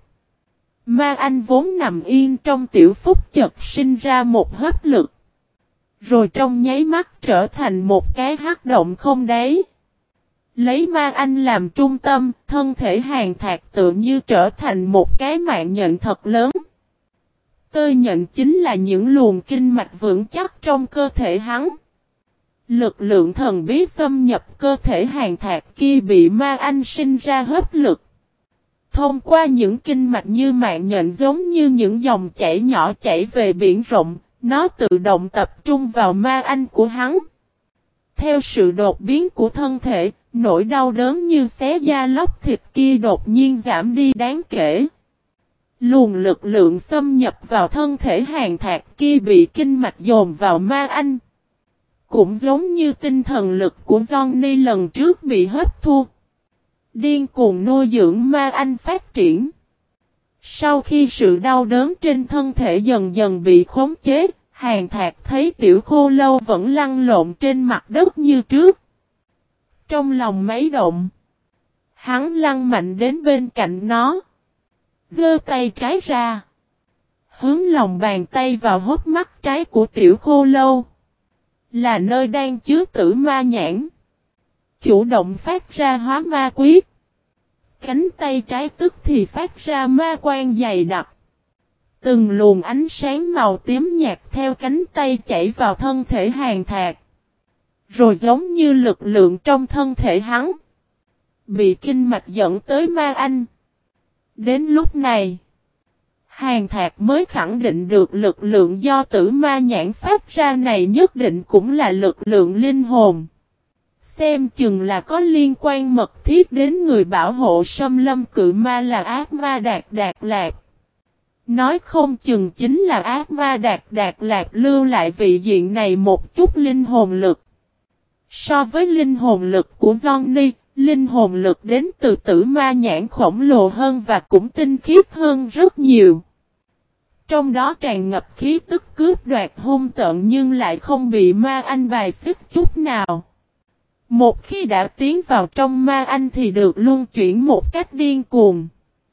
Ma Anh vốn nằm yên trong tiểu phúc chợt sinh ra một hấp lực. Rồi trong nháy mắt trở thành một cái hắc động không đáy. Lấy Ma Anh làm trung tâm, thân thể Hàn Thạc tự như trở thành một cái mạng nhện thật lớn. Tơ nhện chính là những luồng kinh mạch vững chắc trong cơ thể hắn. Lực lượng thần bí xâm nhập cơ thể Hàn Thạc kia bị Ma Anh sinh ra hấp lực. Thông qua những kinh mạch như mạng nhện giống như những dòng chảy nhỏ chảy về biển rộng, nó tự động tập trung vào Ma Anh của hắn. Theo sự đột biến của thân thể, nỗi đau đớn như xé da lóc thịt kia đột nhiên giảm đi đáng kể. Luồng lực lượng xâm nhập vào thân thể Hàn Thạc kia bị kinh mạch dồn vào Ma Anh. Cũng giống như tinh thần lực của Johnny lần trước bị hấp thu. Điên cuồng nuôi dưỡng Ma Anh phát triển. Sau khi sự đau đớn trên thân thể dần dần bị khống chế, Hàn Thạc thấy Tiểu Khô Lâu vẫn lăn lộn trên mặt đất như trước. Trong lòng mấy động, hắn lăn mạnh đến bên cạnh nó. Giơ tay trái ra, hướng lòng bàn tay vào hốc mắt trái của Tiểu Khô Lâu, là nơi đang chứa Tử Ma Nhãn. Chủ động phát ra hóa ma quyết. Cánh tay trái tức thì phát ra ma quang dày đặc. Từng luồng ánh sáng màu tím nhạt theo cánh tay chảy vào thân thể Hàn Thạc. Rồi giống như lực lượng trong thân thể hắn, bị kinh mạch dẫn tới Ma Anh. Đến lúc này, Hàn Thạc mới khẳng định được lực lượng do Tử Ma Nhãn phát ra này nhất định cũng là lực lượng linh hồn. Xem chừng là có liên quan mật thiết đến người bảo hộ Sâm Lâm Cự Ma là ác ma Đạt Lạc. Nói không chừng chính là ác ma Đạt Lạc lưu lại vị diện này một chút linh hồn lực. So với linh hồn lực của Johnny, linh hồn lực đến từ Tử Ma Nhãn khổng lồ hơn và cũng tinh khiết hơn rất nhiều. trong đó tràn ngập khí tức cướp đoạt hung tợn nhưng lại không bị ma anh bài xích chút nào. Một khi đã tiến vào trong ma anh thì được luân chuyển một cách điên cuồng.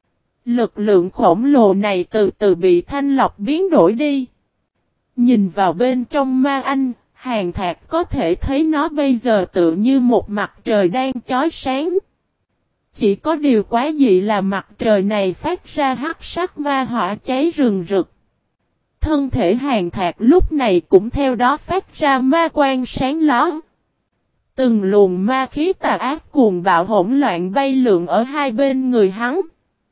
Lực lượng khổng lồ này từ từ bị thanh lọc biến đổi đi. Nhìn vào bên trong ma anh, Hàn Thạc có thể thấy nó bây giờ tự như một mặt trời đang chói sáng. Chỉ có điều quá dị là mặt trời này phát ra hắc sắc ma hỏa cháy rừng rực. Thân thể Hàn Thạc lúc này cũng theo đó phát ra ma quang sáng ló. Từng luồng ma khí tà ác cuồng bạo hỗn loạn bay lượn ở hai bên người hắn.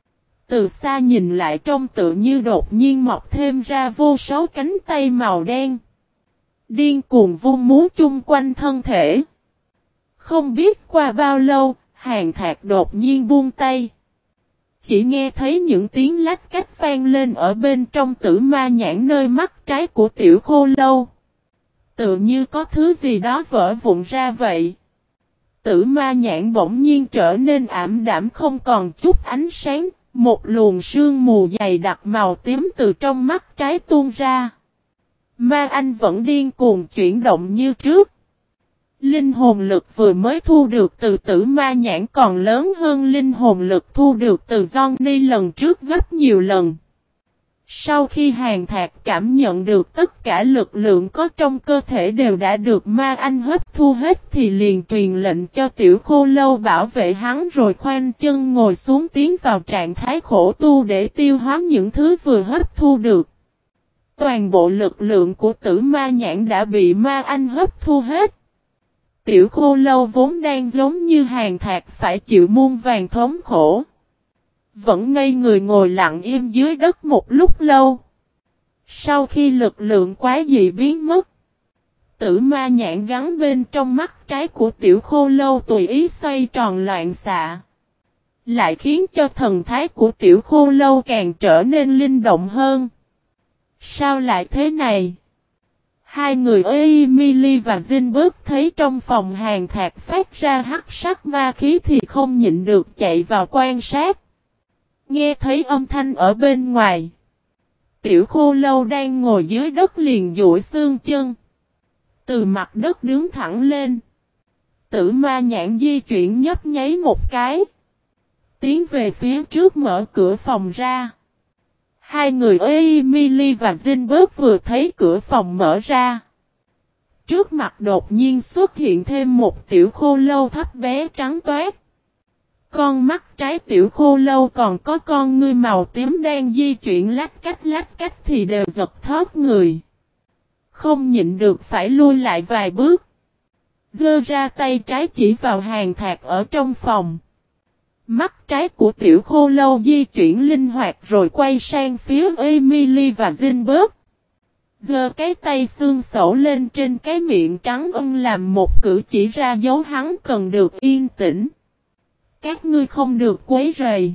Từ xa nhìn lại trông tự như đột nhiên mọc thêm ra vô số cánh tay màu đen. Điên cuồng vung múa chung quanh thân thể. Không biết qua bao lâu, Hàn Thạc đột nhiên buông tay. Chỉ nghe thấy những tiếng lách cách vang lên ở bên trong tử ma nhãn nơi mắt trái của tiểu khô lâu. Tự như có thứ gì đó vỡ vụn ra vậy. Tử ma nhãn bỗng nhiên trở nên ảm đạm không còn chút ánh sáng. Một luồng sương mù dày đặc màu tím từ trong mắt trái tuôn ra. Ma anh vẫn điên cuồng chuyển động như trước. Linh hồn lực vừa mới thu được từ tử ma nhãn còn lớn hơn linh hồn lực thu được từ Johnny lần trước gấp nhiều lần. Sau khi Hàn Thạc cảm nhận được tất cả lực lượng có trong cơ thể đều đã được ma anh hấp thu hết thì liền truyền lệnh cho tiểu khô lâu bảo vệ hắn rồi khoanh chân ngồi xuống tiến vào trạng thái khổ tu để tiêu hóa những thứ vừa hấp thu được. Toàn bộ lực lượng của tử ma nhãn đã bị ma anh hấp thu hết. Tiểu khô lâu vốn đang giống như Hàn Thạc phải chịu muôn vàn thống khổ. Vẫn ngây người ngồi lặng im dưới đất một lúc lâu. Sau khi lực lượng quá dị biến mất, tử ma nhãn gắn bên trong mắt trái của tiểu khô lâu tùy ý xoay tròn loạn xạ. Lại khiến cho thần thái của tiểu khô lâu càng trở nên linh động hơn. Sao lại thế này? Hai người Emily và Zinberg thấy trong phòng Hàn Thạc phát ra hắc sắc ma khí thì không nhịn được chạy vào quan sát. Nghe thấy âm thanh ở bên ngoài. Tiểu khô lâu đang ngồi dưới đất liền duỗi xương chân. Từ mặt đất đứng thẳng lên. Tử ma nhãn di chuyển nhấp nháy một cái. Tiến về phía trước mở cửa phòng ra. Hai người Emily và Zinberg vừa thấy cửa phòng mở ra. Trước mặt đột nhiên xuất hiện thêm một tiểu khô lâu thấp bé trắng toát. Con mắt trái tiểu khô lâu còn có con ngươi màu tím đang di chuyển lách cách thì đều giật thót người. Không nhịn được phải lui lại vài bước. Giơ ra tay trái chỉ vào Hàn Thạc ở trong phòng. Mắt trái của tiểu khô lâu di chuyển linh hoạt rồi quay sang phía Emily và Zinberg. Giơ cái tay xương sẩu lên trên cái miệng trắng làm một cử chỉ ra dấu hắn cần được yên tĩnh. Các ngươi không được quấy rầy.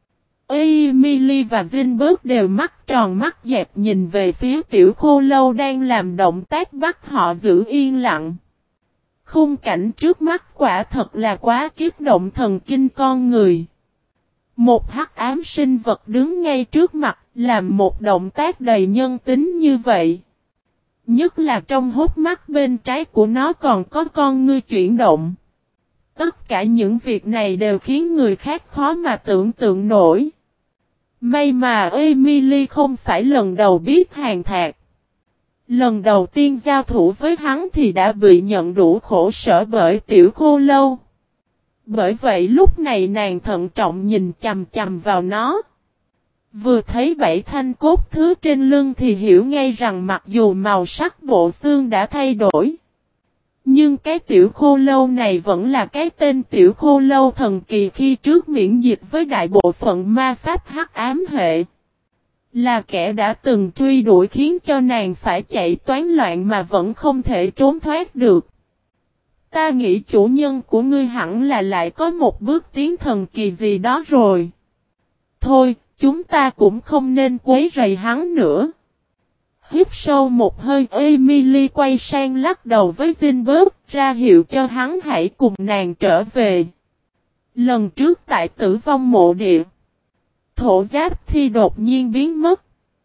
Emily và Zinberg đều mắt tròn mắt dẹp nhìn về phía tiểu khô lâu đang làm động tác bắt họ giữ yên lặng. Khung cảnh trước mắt quả thật là quá kích động thần kinh con người. Một hắc ám sinh vật đứng ngay trước mặt, làm một động tác đầy nhân tính như vậy. Nhất là trong hốc mắt bên trái của nó còn có con ngươi chuyển động. Tất cả những việc này đều khiến người khác khó mà tưởng tượng nổi. May mà Emily không phải lần đầu biết Hàn Thạc. Lần đầu tiên giao thủ với hắn thì đã bị nhận đủ khổ sở bởi tiểu khô lâu. Bởi vậy lúc này nàng thận trọng nhìn chằm chằm vào nó. Vừa thấy bảy thanh cốt thứ trên lưng thì hiểu ngay rằng mặc dù màu sắc bộ xương đã thay đổi. Nhưng cái tiểu khô lâu này vẫn là cái tên tiểu khô lâu thần kỳ khi trước miễn dịch với đại bộ phận ma pháp hắc ám hệ. Là kẻ đã từng truy đuổi khiến cho nàng phải chạy toán loạn mà vẫn không thể trốn thoát được. Ta nghĩ chủ nhân của ngươi hẳn là lại có một bước tiến thần kỳ gì đó rồi. Thôi, chúng ta cũng không nên quấy rầy hắn nữa. Hít sâu một hơi Emily quay sang lắc đầu với Zinberg ra hiệu cho hắn hãy cùng nàng trở về. Lần trước tại tử vong mộ địa, thổ giáp thi đột nhiên biến mất.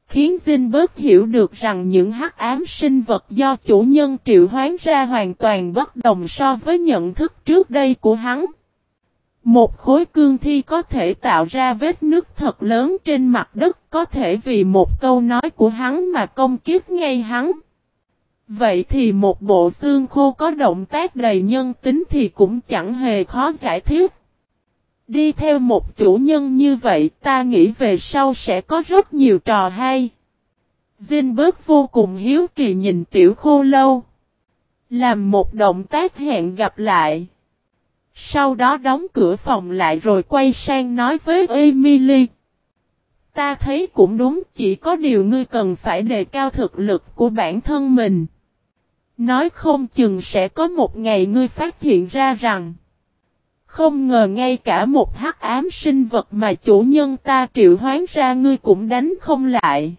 khiến Zinberg hiểu được rằng những hắc ám sinh vật do chủ nhân triệu hoán ra hoàn toàn bất đồng so với nhận thức trước đây của hắn. Một khối cương thi có thể tạo ra vết nứt thật lớn trên mặt đất, có thể vì một câu nói của hắn mà công kích ngay hắn. Vậy thì một bộ xương khô có động tác đầy nhân tính thì cũng chẳng hề khó giải thích. Đi theo một chủ nhân như vậy, ta nghĩ về sau sẽ có rất nhiều trò hay. Zinberg vô cùng hiếu kỳ nhìn tiểu khô lâu. Làm một động tác hẹn gặp lại. Sau đó đóng cửa phòng lại rồi quay sang nói với Emily. Ta thấy cũng đúng, chỉ có điều ngươi cần phải đề cao thực lực của bản thân mình. Nói không chừng sẽ có một ngày ngươi phát hiện ra rằng không ngờ ngay cả một hắc ám sinh vật mà chủ nhân ta triệu hoán ra ngươi cũng đánh không lại.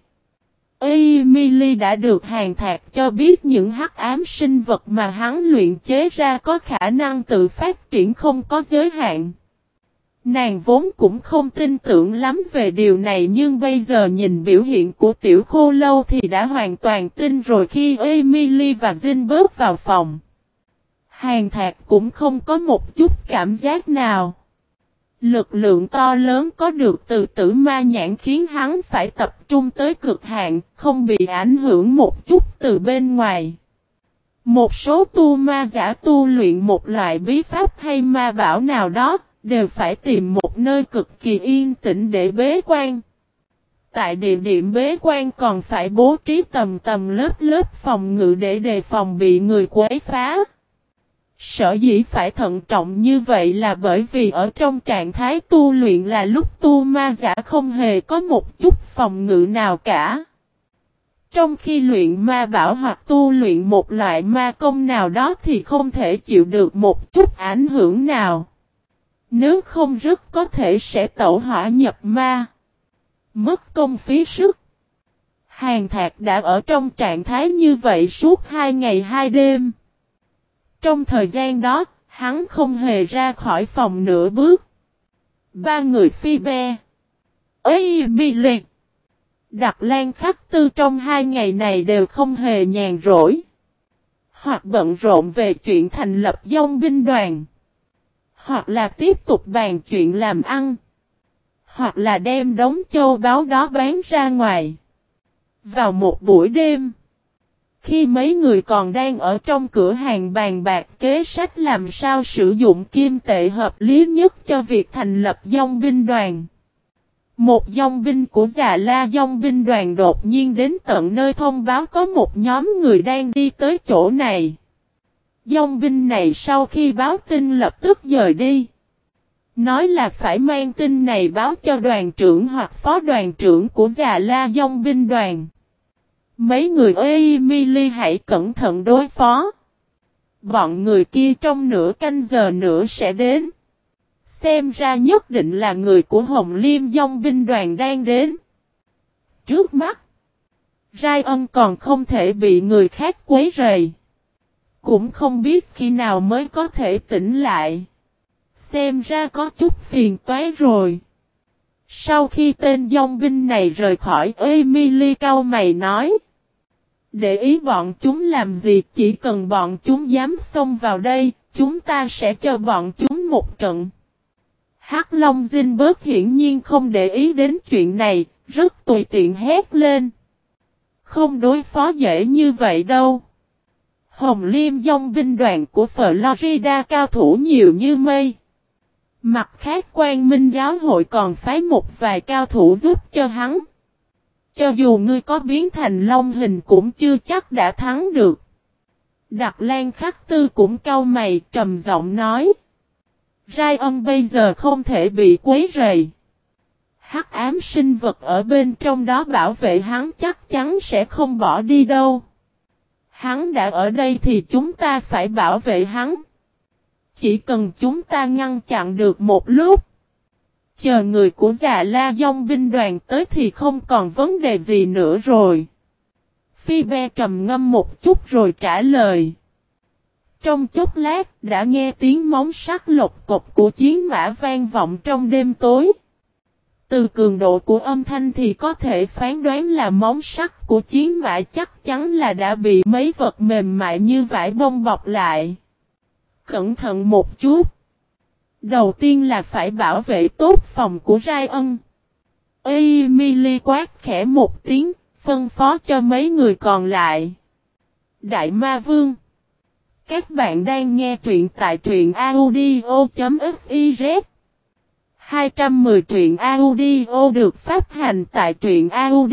Emily đã được Hàn Thạc cho biết những hắc ám sinh vật mà hắn luyện chế ra có khả năng tự phát triển không có giới hạn. Nàng vốn cũng không tin tưởng lắm về điều này nhưng bây giờ nhìn biểu hiện của tiểu khô lâu thì đã hoàn toàn tin rồi. Khi Emily và Zinberg vào phòng, Hàn Thạc cũng không có một chút cảm giác nào. Lực lượng to lớn có được từ tử ma nhãn khiến hắn phải tập trung tới cực hạn, không bị ảnh hưởng một chút từ bên ngoài. Một số tu ma giả tu luyện một loại bí pháp hay ma bảo nào đó, đều phải tìm một nơi cực kỳ yên tĩnh để bế quan. Tại địa điểm bế quan còn phải bố trí tầm lớp phòng ngự để đề phòng bị người quấy phá. Sở dĩ phải thận trọng như vậy là bởi vì ở trong trạng thái tu luyện là lúc tu ma giả không hề có một chút phòng ngự nào cả. Trong khi luyện ma bảo hoặc tu luyện một loại ma công nào đó thì không thể chịu được một chút ảnh hưởng nào. Nếu không rất có thể sẽ tẩu hỏa nhập ma. Mất công phí sức. Hàn Thạc đã ở trong trạng thái như vậy suốt 2 ngày 2 đêm. Trong thời gian đó, hắn không hề ra khỏi phòng nửa bước. Ba người Phoebe, Emily, Đặc Lan Khắc Tư trong 2 ngày này đều không hề nhàn rỗi. Hoặc bận rộn về chuyện thành lập dòng binh đoàn. Hoặc là tiếp tục bàn chuyện làm ăn. Hoặc là đem đống châu báu đó bán ra ngoài. Vào một buổi đêm, khi mấy người còn đang ở trong cửa hàng bàn bạc kế sách làm sao sử dụng kim tệ hợp lý nhất cho việc thành lập dòng binh đoàn, một dòng binh của Già La dòng binh đoàn đột nhiên đến tận nơi thông báo có một nhóm người đang đi tới chỗ này. Dòng binh này sau khi báo tin lập tức dời đi. Nói là phải mang tin này báo cho đoàn trưởng hoặc phó đoàn trưởng của Già La dòng binh đoàn. Mấy người Emily hãy cẩn thận đối phó. Bọn người kia trong nửa canh giờ nữa sẽ đến. Xem ra nhất định là người của Hồng Liêm dòng binh đoàn đang đến. Trước mắt, Ryan còn không thể bị người khác quấy rầy. Cũng không biết khi nào mới có thể tỉnh lại. Xem ra có chút phiền toái rồi. Sau khi tên dòng binh này rời khỏi, Emily cau mày nói. Để ý bọn chúng làm gì, chỉ cần bọn chúng dám xông vào đây, chúng ta sẽ cho bọn chúng một trận. Hắc Long Zinberg hiển nhiên không để ý đến chuyện này, rất tùy tiện hét lên. Không đối phó dễ như vậy đâu. Hồng Liêm dòng binh đoàn của Florida cao thủ nhiều như mây. Mặt khác Quang Minh giáo hội còn phái một vài cao thủ giúp cho hắn. Cho dù ngươi có biến thành long hình cũng chưa chắc đã thắng được. Đặc Lan Khắc Tư cũng cau mày trầm giọng nói. Ryan bây giờ không thể bị quấy rầy. Hắc ám sinh vật ở bên trong đó bảo vệ hắn chắc chắn sẽ không bỏ đi đâu. Hắn đã ở đây thì chúng ta phải bảo vệ hắn. Chỉ cần chúng ta ngăn chặn được một lúc. Chờ người của Già La dòng binh đoàn tới thì không còn vấn đề gì nữa rồi. Phoebe trầm ngâm một chút rồi trả lời. Trong chốc lát đã nghe tiếng móng sắt lộc cộc của chiến mã vang vọng trong đêm tối. Từ cường độ của âm thanh thì có thể phán đoán là móng sắt của chiến mã chắc chắn là đã bị mấy vật mềm mại như vải bông bọc lại. Cẩn thận một chút. Đầu tiên là phải bảo vệ tốt phòng của Ryan. Emily quát khẽ một tiếng, phân phó cho mấy người còn lại. Đại Ma Vương. Các bạn đang nghe truyện tại truyện audio.fiz. 210 truyện audio được phát hành tại truyện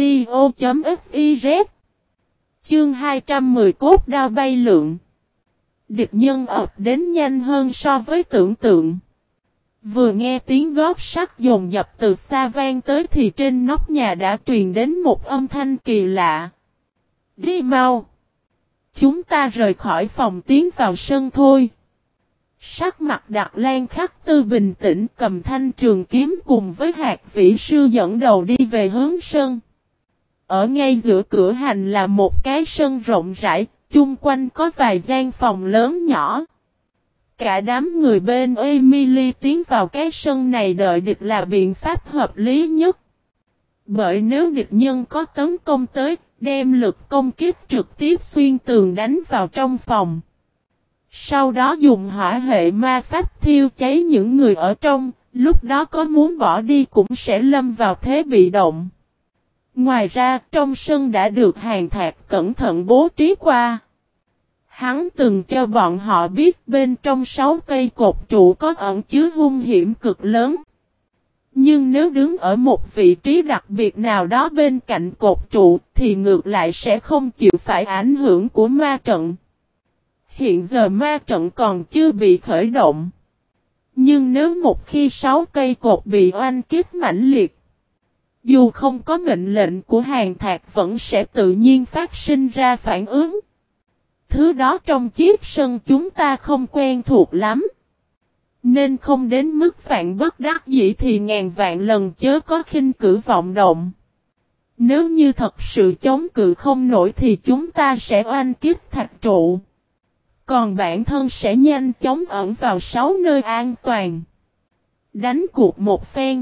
audio.fiz. Chương 210 cốt đao bay lượn. Địch nhân ập đến nhanh hơn so với tưởng tượng. Vừa nghe tiếng gót sắt dồn dập từ xa vang tới thì trên nóc nhà đã truyền đến một âm thanh kỳ lạ. Đi mau! Chúng ta rời khỏi phòng tiến vào sân thôi. Sắc mặt Đặc Lan Khắc Tư bình tĩnh cầm thanh trường kiếm cùng với Hạc Vĩ Sư dẫn đầu đi về hướng sân. Ở ngay giữa cửa hành là một cái sân rộng rãi, chung quanh có vài gian phòng lớn nhỏ. Cả đám người bên Emily tiến vào cái sân này đợi địch là biện pháp hợp lý nhất. Bởi nếu địch nhân có tấn công tới, đem lực công kích trực tiếp xuyên tường đánh vào trong phòng. Sau đó dùng hỏa hệ ma pháp thiêu cháy những người ở trong, lúc đó có muốn bỏ đi cũng sẽ lâm vào thế bị động. Ngoài ra, trong sân đã được Hàn Thạc cẩn thận bố trí qua. Hắn từng cho bọn họ biết bên trong 6 cây cột trụ có ẩn chứa hung hiểm cực lớn. Nhưng nếu đứng ở một vị trí đặc biệt nào đó bên cạnh cột trụ thì ngược lại sẽ không chịu phải ảnh hưởng của ma trận. Hiện giờ ma trận còn chưa bị khởi động. Nhưng nếu một khi 6 cây cột bị oanh kích mãnh liệt, dù không có mệnh lệnh của Hàn Thạc vẫn sẽ tự nhiên phát sinh ra phản ứng. Thứ đó trong chiếc sân chúng ta không quen thuộc lắm. Nên không đến mức vạn bất đắc dĩ thì ngàn vạn lần chớ có khinh cử vọng động. Nếu như thật sự chống cự không nổi thì chúng ta sẽ oanh kích thạch trụ. Còn bản thân sẽ nhanh chóng ẩn vào 6 nơi an toàn. Đánh cuộc một phen.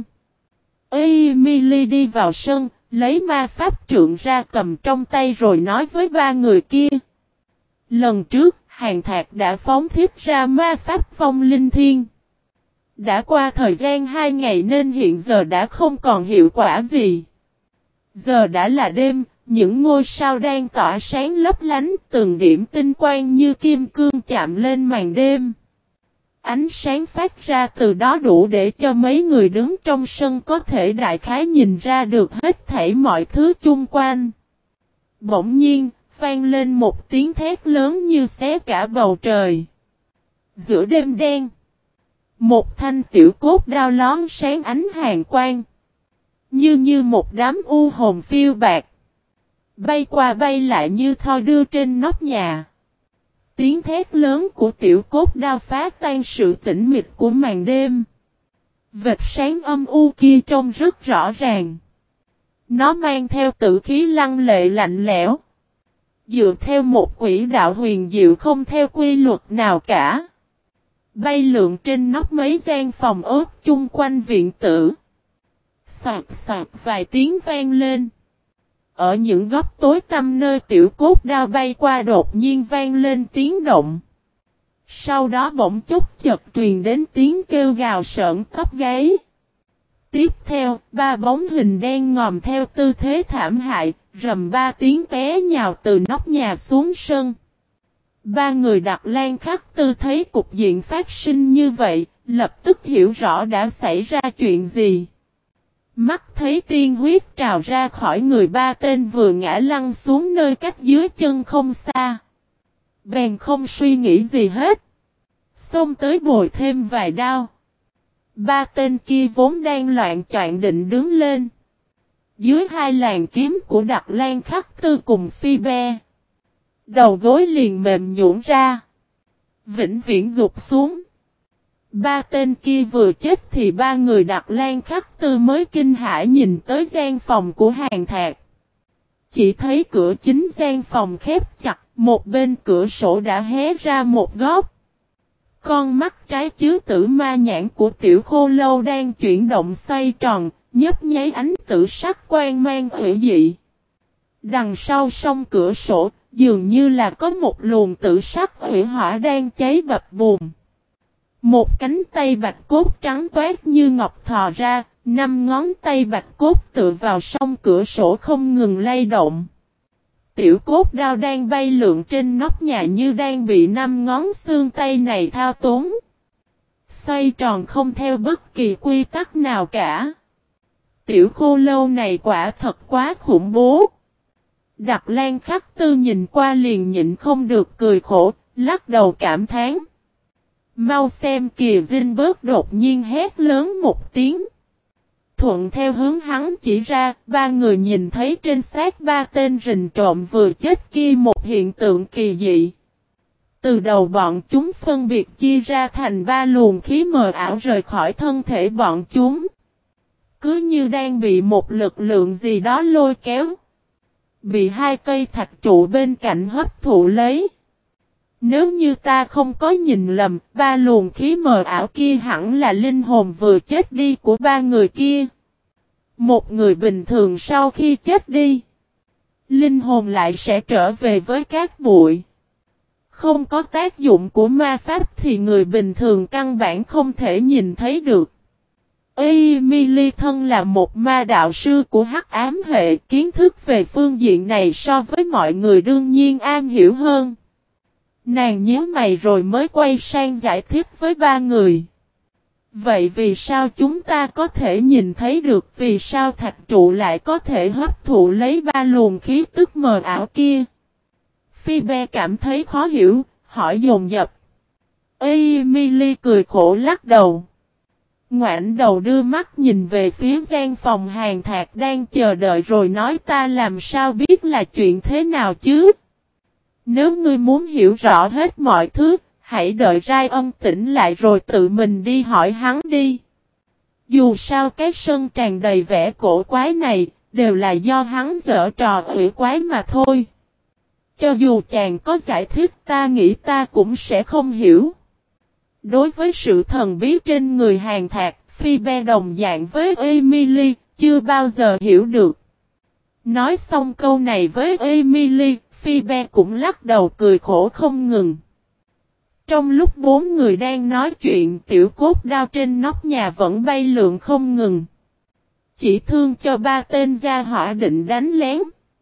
Emily đi vào sân, lấy ma pháp trượng ra cầm trong tay rồi nói với 3 người kia. Lần trước, Hàn Thạc đã phóng thiết ra ma pháp vong linh thiên. Đã qua thời gian 2 ngày nên hiện giờ đã không còn hiệu quả gì. Giờ đã là đêm, những ngôi sao đang tỏa sáng lấp lánh, từng điểm tinh quang như kim cương chạm lên màn đêm. Ánh sáng phát ra từ đó đủ để cho mấy người đứng trong sân có thể đại khái nhìn ra được hết thảy mọi thứ chung quanh. Bỗng nhiên, vang lên một tiếng thét lớn như xé cả bầu trời. Giữa đêm đen, một thanh tiểu cốt đao lón sáng ánh hàn quang. Như một đám u hồn phiêu bạc. Bay qua bay lại như thoi đưa trên nóc nhà. Tiếng thét lớn của tiểu cốt đao phá tan sự tĩnh mịch của màn đêm. Vệt sáng âm u kia trông rất rõ ràng. Nó mang theo tử khí lăng lệ lạnh lẽo. Dựa theo một quỹ đạo huyền diệu không theo quy luật nào cả. Bay lượn trên nóc mấy gian phòng ốt chung quanh viện tử. Sạc sạc vài tiếng vang lên. Ở những góc tối tăm nơi tiểu cốt đao bay qua đột nhiên vang lên tiếng động. Sau đó bỗng chốc chợt truyền đến tiếng kêu gào sởn tóc gáy. Tiếp theo, 3 bóng hình đen ngòm theo tư thế thảm hại, rầm 3 tiếng té nhào từ nóc nhà xuống sân. 3 người Đặc Lan Khắc Tư thấy cục diện phát sinh như vậy, lập tức hiểu rõ đã xảy ra chuyện gì. Mắt thấy tiên huyết trào ra khỏi người 3 tên vừa ngã lăn xuống nơi cách dưới chân không xa. Bèn không suy nghĩ gì hết. Xông tới bồi thêm vài đao. 3 tên kia vốn đang loạn choạng định đứng lên. Dưới 2 làn kiếm của Đặc Lan Khắc Tư cùng Phi Be. Đầu gối liền mềm nhũn ra. Vĩnh viễn gục xuống. 3 tên kia vừa chết thì 3 người Đặc Lan Khắc Tư mới kinh hãi nhìn tới gian phòng của Hàn Thạc. Chỉ thấy cửa chính gian phòng khép chặt, một bên cửa sổ đã hé ra một góc. Con mắt trái chứa tử ma nhãn của tiểu khô lâu đang chuyển động xoay tròn, nhấp nháy ánh tử sắc quang mang hủy dị. Đằng sau song cửa sổ, dường như là có một luồng tử sắc hủy hỏa đang cháy bập bùng. Một cánh tay bạch cốt trắng toát như ngọc thò ra, 5 ngón tay bạch cốt tựa vào song cửa sổ không ngừng lay động. Tiểu cốt đao đang bay lượn trên nóc nhà như đang bị 5 ngón xương tay này thao túng. Xoay tròn không theo bất kỳ quy tắc nào cả. Tiểu khô lâu này quả thật quá khủng bố. Đặc Lan Khắc Tư nhìn qua liền nhịn không được cười khổ, lắc đầu cảm thán. Mau xem kìa, Dinh bớt đột nhiên hét lớn một tiếng. Thuận theo hướng hắn chỉ ra, 3 người nhìn thấy trên xác 3 tên rình trộm vừa chết kia một hiện tượng kỳ dị. Từ đầu bọn chúng phân biệt chia ra thành 3 luồng khí mờ ảo rời khỏi thân thể bọn chúng. Cứ như đang bị một lực lượng gì đó lôi kéo. Bị 2 cây thạch trụ bên cạnh hấp thụ lấy. Nếu như ta không có nhìn lầm, 3 luồng khí mờ ảo kia hẳn là linh hồn vừa chết đi của 3 người kia. Một người bình thường sau khi chết đi, linh hồn lại sẽ trở về với cát bụi. Không có tác dụng của ma pháp thì người bình thường căn bản không thể nhìn thấy được. Emily thân là một ma đạo sư của hắc ám hệ, kiến thức về phương diện này so với mọi người đương nhiên am hiểu hơn. Nàng nhíu mày rồi mới quay sang giải thích với 3 người. Vậy vì sao chúng ta có thể nhìn thấy được, vì sao thạch trụ lại có thể hấp thụ lấy 3 luồng khí tức mờ ảo kia? Phoebe cảm thấy khó hiểu, hỏi dồn dập. Emily cười khổ lắc đầu. Ngoảnh đầu đưa mắt nhìn về phía gian phòng hàng thạc đang chờ đợi rồi nói, ta làm sao biết là chuyện thế nào chứ? Nếu ngươi muốn hiểu rõ hết mọi thứ, hãy đợi Ryan tỉnh lại rồi tự mình đi hỏi hắn đi. Dù sao cái sân tràn đầy vẻ cổ quái này, đều là do hắn giở trò ủy quái mà thôi. Cho dù chàng có giải thích, ta nghĩ ta cũng sẽ không hiểu. Đối với sự thần bí trên người hàng thạc, Phoebe đồng dạng với Emily, chưa bao giờ hiểu được. Nói xong câu này với Emily, Phoebe cũng lắc đầu cười khổ không ngừng. Trong lúc 4 người đang nói chuyện, tiểu cốt đao trên nóc nhà vẫn bay lượn không ngừng. Chỉ thương cho 3 tên gia hỏa định đánh lén.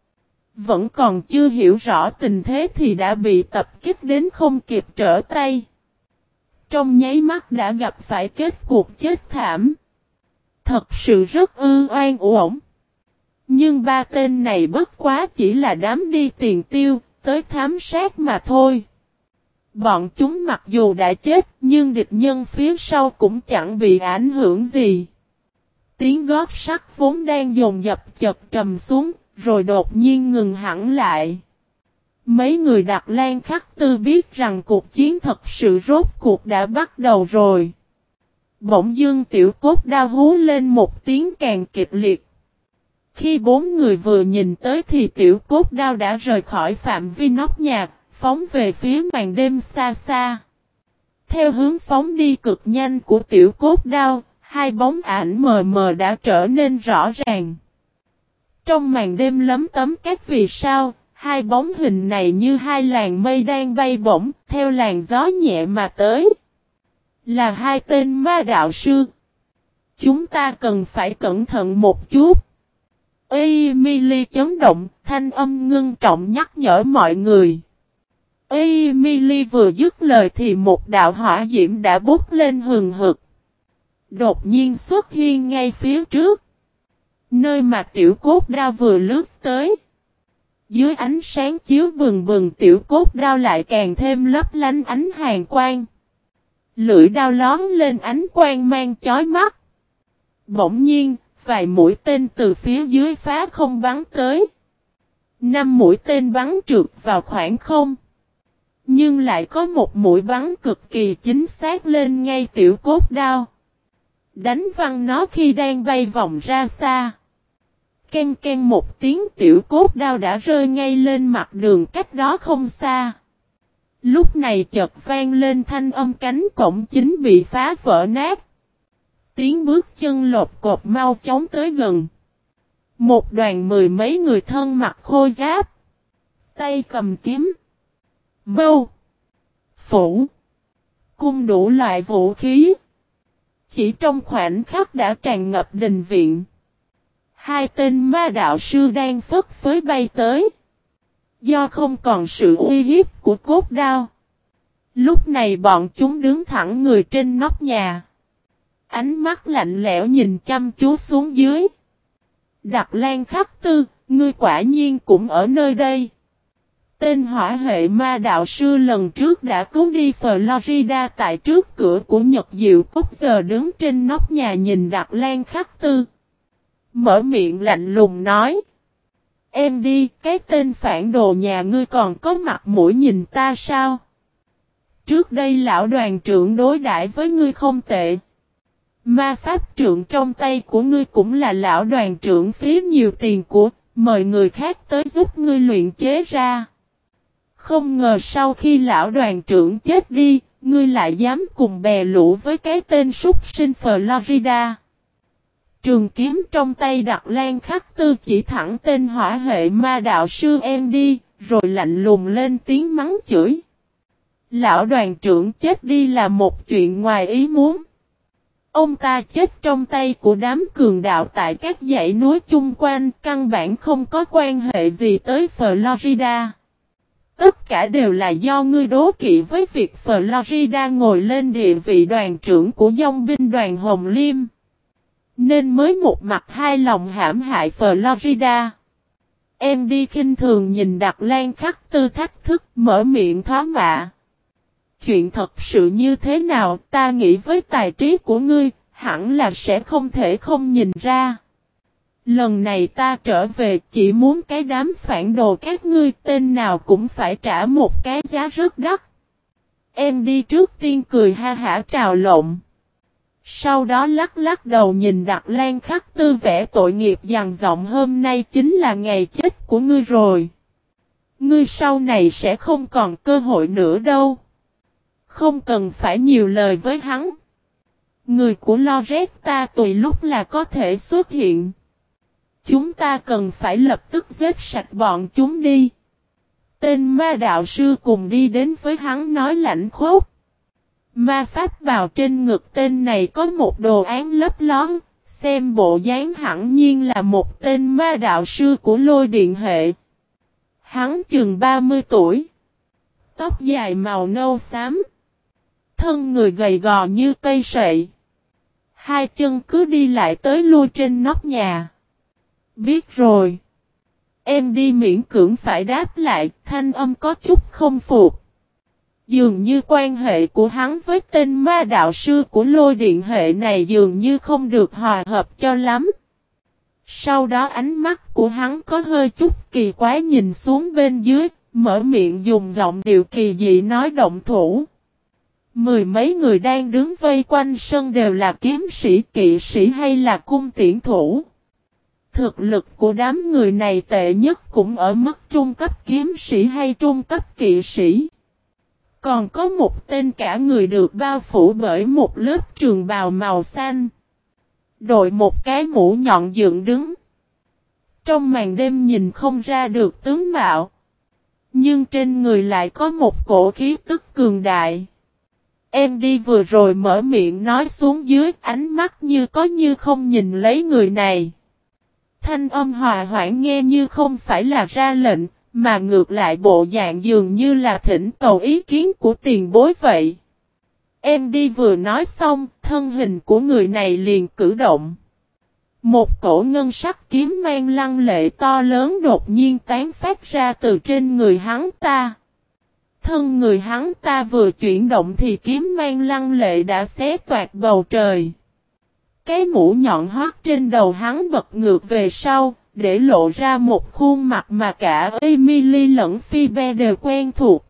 Vẫn còn chưa hiểu rõ tình thế thì đã bị tập kích đến không kịp trở tay. Trong nháy mắt đã gặp phải kết cuộc chết thảm. Thật sự rất oan uổng. Nhưng 3 tên này bất quá chỉ là đám đi tiền tiêu, tới thám sát mà thôi. Bọn chúng mặc dù đã chết, nhưng địch nhân phía sau cũng chẳng bị ảnh hưởng gì. Tiếng gót sắt vốn đang dồn dập chợt trầm xuống, rồi đột nhiên ngừng hẳn lại. Mấy người Đặc Lan Khắc Tư biết rằng cuộc chiến thật sự rốt cuộc đã bắt đầu rồi. Bỗng dưng tiểu cốt đao hú lên một tiếng càng kịch liệt. Khi 4 người vừa nhìn tới thì tiểu cốt đao đã rời khỏi phạm vi nóc nhà, phóng về phía màn đêm xa xa. Theo hướng phóng đi cực nhanh của tiểu cốt đao, 2 bóng ảnh mờ mờ đã trở nên rõ ràng. Trong màn đêm lấm tấm các vì sao, 2 bóng hình này như 2 làn mây đang bay bổng, theo làn gió nhẹ mà tới. Là 2 tên ma đạo sư. Chúng ta cần phải cẩn thận một chút. Emily chấn động, thanh âm ngưng trọng nhắc nhở mọi người. Emily vừa dứt lời thì một đạo hỏa diễm đã bốc lên hừng hực. Đột nhiên xuất hiện ngay phía trước. Nơi mà tiểu cốt đao vừa lướt tới. Dưới ánh sáng chiếu bừng bừng, tiểu cốt đao lại càng thêm lấp lánh ánh hàn quang. Lưỡi đao lón lên ánh quang mang chói mắt. Bỗng nhiên, vài mũi tên từ phía dưới phá không bắn tới. 5 mũi tên bắn trượt vào khoảng không. Nhưng lại có một mũi bắn cực kỳ chính xác lên ngay tiểu cốt đao. Đánh văng nó khi đang bay vòng ra xa. Ken ken một tiếng, tiểu cốt đao đã rơi ngay lên mặt đường cách đó không xa. Lúc này chợt vang lên thanh âm cánh cổng chính bị phá vỡ nát. Tiếng bước chân lột cột mau chóng tới gần. Một đoàn mười mấy người thân mặc khôi giáp. Tay cầm kiếm. Mâu. Phủ. Cung đủ loại vũ khí. Chỉ trong khoảnh khắc đã tràn ngập đình viện. Hai tên ma đạo sư đang phất phới bay tới. Do không còn sự uy hiếp của cốt đao. Lúc này bọn chúng đứng thẳng người trên nóc nhà. Ánh mắt lạnh lẽo nhìn chăm chú xuống dưới. Đặc Lan Khắc Tư, ngươi quả nhiên cũng ở nơi đây. Tên hỏa hệ ma đạo sư lần trước đã cứu đi Florida tại trước cửa của Nhật Diệu Cốc giờ đứng trên nóc nhà nhìn Đặc Lan Khắc Tư. Mở miệng lạnh lùng nói. Em đi, cái tên phản đồ nhà ngươi còn có mặt mũi nhìn ta sao? Trước đây lão đoàn trưởng đối đãi với ngươi không tệ. Ma pháp trượng trong tay của ngươi cũng là lão đoàn trưởng phí nhiều tiền của, mời người khác tới giúp ngươi luyện chế ra. Không ngờ sau khi lão đoàn trưởng chết đi, ngươi lại dám cùng bè lũ với cái tên súc sinh Florida. Trường kiếm trong tay Đặc Lan Khắc Tư chỉ thẳng tên hỏa hệ ma đạo sư em đi, rồi lạnh lùng lên tiếng mắng chửi. Lão đoàn trưởng chết đi là một chuyện ngoài ý muốn. Ông ta chết trong tay của đám cường đạo tại các dãy núi chung quanh, căn bản không có quan hệ gì tới Florida. Tất cả đều là do ngươi đố kỵ với việc Florida ngồi lên địa vị đoàn trưởng của dòng binh đoàn Hồng Liêm. Nên mới một mặt hai lòng hãm hại Florida. Em đi khinh thường nhìn Đặc Lan Khắc Tư thách thức mở miệng thoá mạ. Chuyện thật sự như thế nào ta nghĩ với tài trí của ngươi, hẳn là sẽ không thể không nhìn ra. Lần này ta trở về chỉ muốn cái đám phản đồ các ngươi tên nào cũng phải trả một cái giá rất đắt. Em đi trước tiên cười ha hả trào lộn. Sau đó lắc lắc đầu nhìn Đặc Lan Khắc Tư vẻ tội nghiệp dằn giọng hôm nay chính là ngày chết của ngươi rồi. Ngươi sau này sẽ không còn cơ hội nữa đâu. Không cần phải nhiều lời với hắn. Người của Loretta tùy lúc là có thể xuất hiện. Chúng ta cần phải lập tức giết sạch bọn chúng đi. Tên ma đạo sư cùng đi đến với hắn nói lạnh khốc. Ma pháp bào trên ngực tên này có một đồ án lấp lón, xem bộ dáng hẳn nhiên là một tên ma đạo sư của lôi điện hệ. Hắn chừng 30 tuổi. Tóc dài màu nâu xám. Thân người gầy gò như cây sậy. Hai chân cứ đi lại tới lui trên nóc nhà. Biết rồi. Em đi miễn cưỡng phải đáp lại, thanh âm có chút không phục. Dường như quan hệ của hắn với tên ma đạo sư của lôi điện hệ này dường như không được hòa hợp cho lắm. Sau đó ánh mắt của hắn có hơi chút kỳ quái nhìn xuống bên dưới, mở miệng dùng giọng điệu kỳ dị nói động thủ. Mười mấy người đang đứng vây quanh sân đều là kiếm sĩ, kỵ sĩ hay là cung tiễn thủ. Thực lực của đám người này tệ nhất cũng ở mức trung cấp kiếm sĩ hay trung cấp kỵ sĩ. Còn có một tên cả người được bao phủ bởi một lớp trường bào màu xanh. Đội một cái mũ nhọn dựng đứng. Trong màn đêm nhìn không ra được tướng mạo. Nhưng trên người lại có một cổ khí tức cường đại. Em đi vừa rồi mở miệng nói xuống dưới ánh mắt như có như không nhìn lấy người này. Thanh âm hòa hoãn nghe như không phải là ra lệnh, mà ngược lại bộ dạng dường như là thỉnh cầu ý kiến của tiền bối vậy. Em đi vừa nói xong, thân hình của người này liền cử động. Một cổ ngân sắc kiếm mang lăng lệ to lớn đột nhiên tán phát ra từ trên người hắn ta. Thân người hắn ta vừa chuyển động thì kiếm mang lăng lệ đã xé toạc bầu trời. Cái mũ nhọn hoắt trên đầu hắn bật ngược về sau, để lộ ra một khuôn mặt mà cả Emily lẫn Phoebe đều quen thuộc.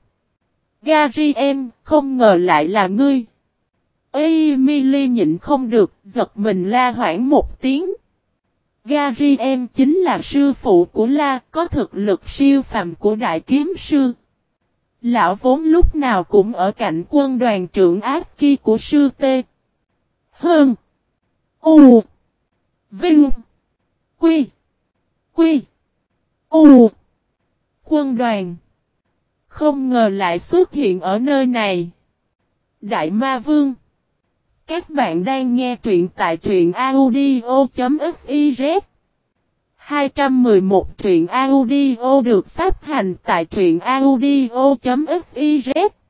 Gary em, không ngờ lại là ngươi. Emily nhịn không được, giật mình la hoảng một tiếng. Gary em chính là sư phụ của La, có thực lực siêu phàm của đại kiếm sư. Lão vốn lúc nào cũng ở cạnh quân đoàn trưởng Aki của sư T. Hơn. U. Vinh. Quy. Quy. U. Quân đoàn. Không ngờ lại xuất hiện ở nơi này. Đại Ma Vương. Các bạn đang nghe truyện tại truyện audio.fiz. 211 truyện audio được phát hành tại truyện audio.fiz.